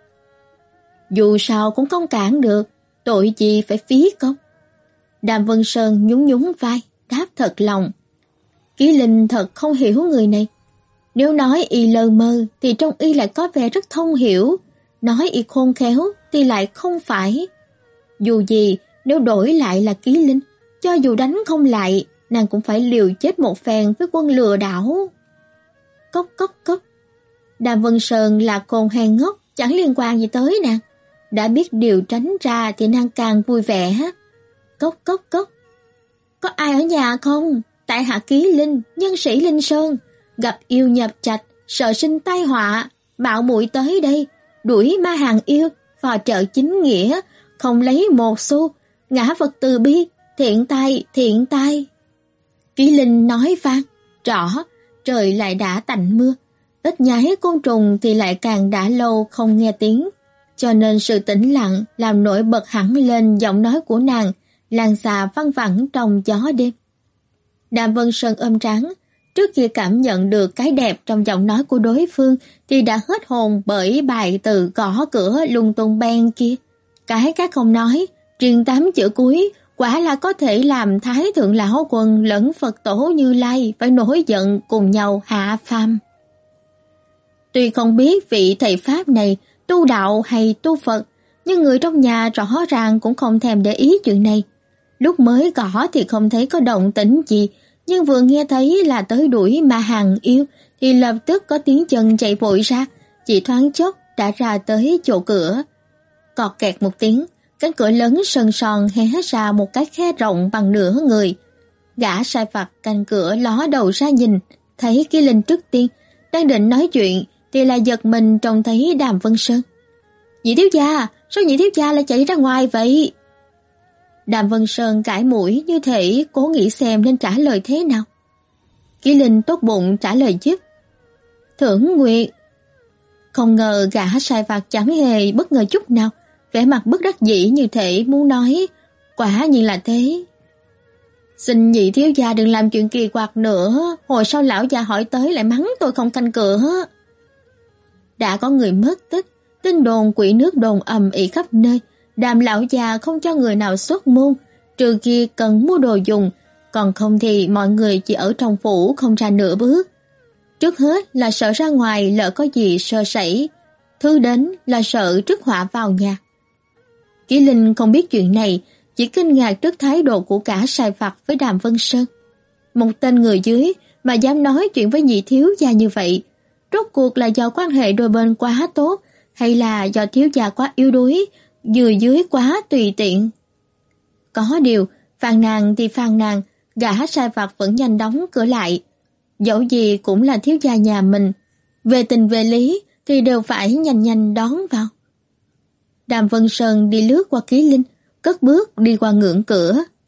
Dù sao cũng không cản được, tội gì phải phí công. Đàm Vân Sơn nhún nhún vai, đáp thật lòng. Ký Linh thật không hiểu người này. Nếu nói y lơ mơ thì trong y lại có vẻ rất thông hiểu, nói y khôn khéo thì lại không phải. Dù gì, nếu đổi lại là Ký Linh, cho dù đánh không lại, nàng cũng phải liều chết một phen với quân lừa đảo. Cốc cốc cốc. Đàm Vân Sơn là con hèn ngốc, chẳng liên quan gì tới nàng. Đã biết điều tránh ra thì nàng càng vui vẻ. Cốc cốc cốc. Có ai ở nhà không? Tại hạ Ký Linh, nhân sĩ Linh Sơn, gặp yêu nhập trạch, sợ sinh tai họa, mạo muội tới đây, đuổi ma hàng yêu, phò trợ chính nghĩa, không lấy một xu, ngã vật từ bi, thiện tai, thiện tai. Ký Linh nói vang, rõ, trời lại đã tạnh mưa, ít nhái côn trùng thì lại càng đã lâu không nghe tiếng, cho nên sự tĩnh lặng làm nổi bật hẳn lên giọng nói của nàng, làn xà văng vẳng trong gió đêm. Đàm Vân Sơn ôm trán, trước kia cảm nhận được cái đẹp trong giọng nói của đối phương thì đã hết hồn bởi bài từ gõ cửa lung tung beng kia. Cái khác không nói, riêng tám chữ cuối quả là có thể làm Thái Thượng Lão Quân lẫn Phật Tổ Như Lai phải nổi giận cùng nhau hạ phàm. Tuy không biết vị thầy Pháp này tu đạo hay tu Phật, nhưng người trong nhà rõ ràng cũng không thèm để ý chuyện này. Lúc mới gõ thì không thấy có động tĩnh gì, nhưng vừa nghe thấy là tới đuổi ma hàng yêu thì lập tức có tiếng chân chạy vội ra, chỉ thoáng chốc đã ra tới chỗ cửa. Cọt kẹt một tiếng, cánh cửa lớn sần sòn hé ra một cái khe rộng bằng nửa người. Gã sai vặt canh cửa ló đầu ra nhìn, thấy Ký Linh trước tiên, đang định nói chuyện thì lại giật mình trông thấy Đàm Vân Sơn. Nhị thiếu gia, sao nhị thiếu gia lại chạy ra ngoài vậy? Đàm Vân Sơn cãi mũi như thể cố nghĩ xem nên trả lời thế nào. Ký Linh tốt bụng trả lời giúp. Thưởng nguyện. Không ngờ gã sai vặt chẳng hề bất ngờ chút nào, vẻ mặt bất đắc dĩ như thể muốn nói, quả nhiên là thế. Xin nhị thiếu gia đừng làm chuyện kỳ quặc nữa, hồi sau lão già hỏi tới lại mắng tôi không canh cửa. Đã có người mất tích, tin đồn quỷ nước đồn ầm ĩ khắp nơi, Đàm lão già không cho người nào xuất môn, trừ khi cần mua đồ dùng, còn không thì mọi người chỉ ở trong phủ không ra nửa bước. Trước hết là sợ ra ngoài lỡ có gì sơ sẩy, thứ đến là sợ rước họa vào nhà. Ký Linh không biết chuyện này, chỉ kinh ngạc trước thái độ của cả sai vặt với Đàm Vân Sơn. Một tên người dưới mà dám nói chuyện với nhị thiếu gia như vậy, rốt cuộc là do quan hệ đôi bên quá tốt, hay là do thiếu gia quá yếu đuối, người dưới quá tùy tiện. Có điều, phàn nàn thì phàn nàn, gã sai vặt vẫn nhanh đóng cửa lại. Dẫu gì cũng là thiếu gia nhà mình, về tình về lý thì đều phải nhanh nhanh đón vào. Đàm Vân Sơn đi lướt qua Ký Linh, cất bước đi qua ngưỡng cửa,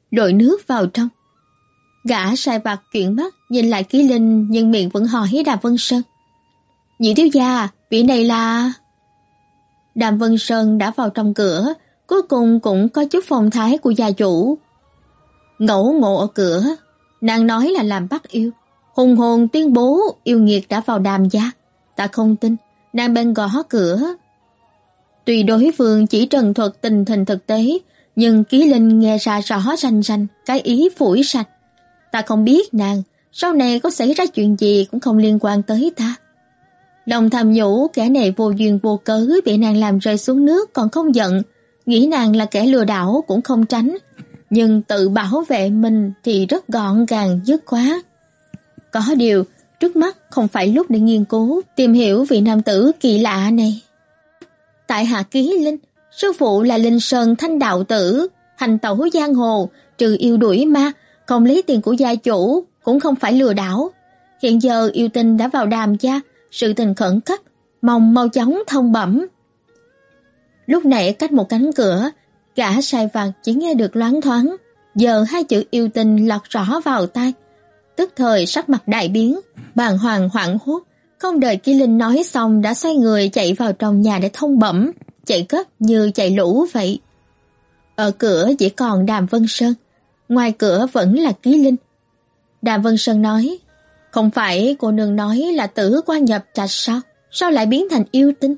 lội nước vào trong. Gã sai vặt chuyển mắt nhìn lại Ký Linh nhưng miệng vẫn hỏi Đàm Vân Sơn. Nhị thiếu gia, vị này là... Đàm Vân Sơn đã vào trong cửa, cuối cùng cũng có chút phong thái của gia chủ. Ngẫu ngộ ở cửa, nàng nói là làm bắt yêu, hùng hồn tuyên bố yêu nghiệt đã vào Đàm gia. Ta không tin, nàng bèn gõ cửa. Tuy đối phương chỉ trần thuật tình hình thực tế, nhưng Ký Linh nghe ra rõ rành rành cái ý phủi sạch. Ta không biết nàng, sau này có xảy ra chuyện gì cũng không liên quan tới ta. Lòng thầm nhủ kẻ này vô duyên vô cớ bị nàng làm rơi xuống nước còn không giận, nghĩ nàng là kẻ lừa đảo cũng không tránh, nhưng tự bảo vệ mình thì rất gọn gàng dứt khoát. Có điều, trước mắt không phải lúc để nghiên cứu, tìm hiểu vị nam tử kỳ lạ này. Tại hạ Ký Linh, sư phụ là Linh Sơn Thanh đạo tử, hành tẩu giang hồ, trừ yêu đuổi ma, không lấy tiền của gia chủ, cũng không phải lừa đảo. Hiện giờ yêu tinh đã vào Đàm gia, sự tình khẩn cấp, mong mau chóng thông bẩm. Lúc nãy cách một cánh cửa, gã sai vặt chỉ nghe được loáng thoáng, giờ hai chữ yêu tinh lọt rõ vào tai. Tức thời sắc mặt đại biến, bàng hoàng hoảng hốt, không đợi Ký Linh nói xong đã xoay người chạy vào trong nhà để thông bẩm, chạy gấp như chạy lũ vậy. Ở cửa chỉ còn Đàm Vân Sơn, ngoài cửa vẫn là Ký Linh. Đàm Vân Sơn nói, không phải cô nương nói là tử quan nhập trạch sao? Sao lại biến thành yêu tinh?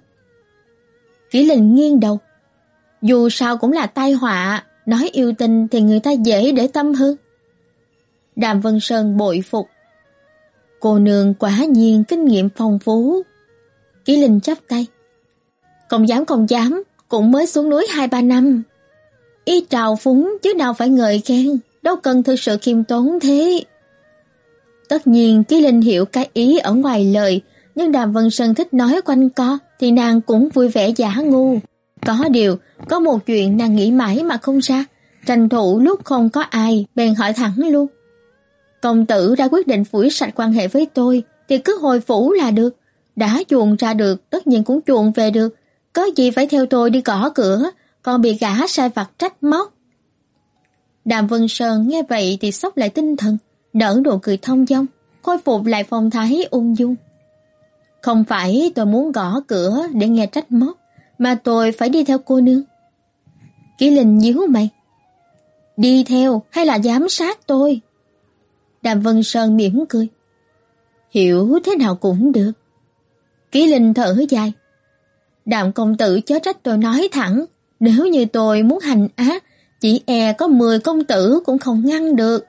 Ký Linh nghiêng đầu. Dù sao cũng là tai họa, nói yêu tinh thì người ta dễ để tâm hơn. Đàm Vân Sơn bội phục. Cô nương quả nhiên kinh nghiệm phong phú. Ký Linh chắp tay. Không dám không dám, cũng mới xuống núi hai ba năm. Y trào phúng chứ nào phải ngợi khen, đâu cần thực sự khiêm tốn thế. Tất nhiên Ký Linh hiểu cái ý ở ngoài lời, nhưng Đàm Vân Sơn thích nói quanh co thì nàng cũng vui vẻ giả ngu. Có điều, có một chuyện nàng nghĩ mãi mà không ra, tranh thủ lúc không có ai, bèn hỏi thẳng luôn. Công tử đã quyết định phủi sạch quan hệ với tôi, thì cứ hồi phủ là được. Đã chuồn ra được, tất nhiên cũng chuồn về được. Có gì phải theo tôi đi gõ cửa, còn bị gã sai vặt trách móc. Đàm Vân Sơn nghe vậy thì sốc lại tinh thần, nở nụ cười thông dong, khôi phục lại phong thái ung dung. Không phải tôi muốn gõ cửa để nghe trách móc, mà tôi phải đi theo cô nương. Ký Linh nhíu mày. Đi theo hay là giám sát tôi? Đàm Vân Sơn mỉm cười. Hiểu thế nào cũng được. Ký Linh thở dài. Đàm công tử chớ trách tôi nói thẳng, nếu như tôi muốn hành ác, chỉ e có mười công tử cũng không ngăn được.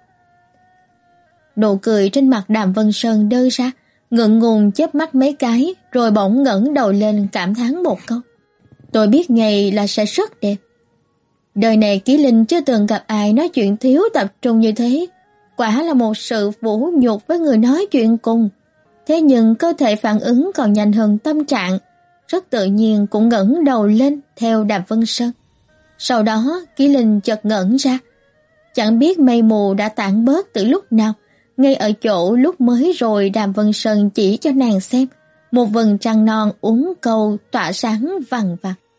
Nụ cười trên mặt Đàm Vân Sơn đơ ra, ngượng ngùng chớp mắt mấy cái, rồi bỗng ngẩng đầu lên cảm thán một câu. Tôi biết ngày là sẽ rất đẹp. Đời này Ký Linh chưa từng gặp ai nói chuyện thiếu tập trung như thế, quả là một sự vũ nhục với người nói chuyện cùng. Thế nhưng cơ thể phản ứng còn nhanh hơn tâm trạng, rất tự nhiên cũng ngẩng đầu lên theo Đàm Vân Sơn. Sau đó Ký Linh chợt ngẩn ra, chẳng biết mây mù đã tản bớt từ lúc nào, ngay ở chỗ lúc mới rồi Đàm Vân Sơn chỉ cho nàng xem, một vầng trăng non uốn câu tỏa sáng vằng vặc.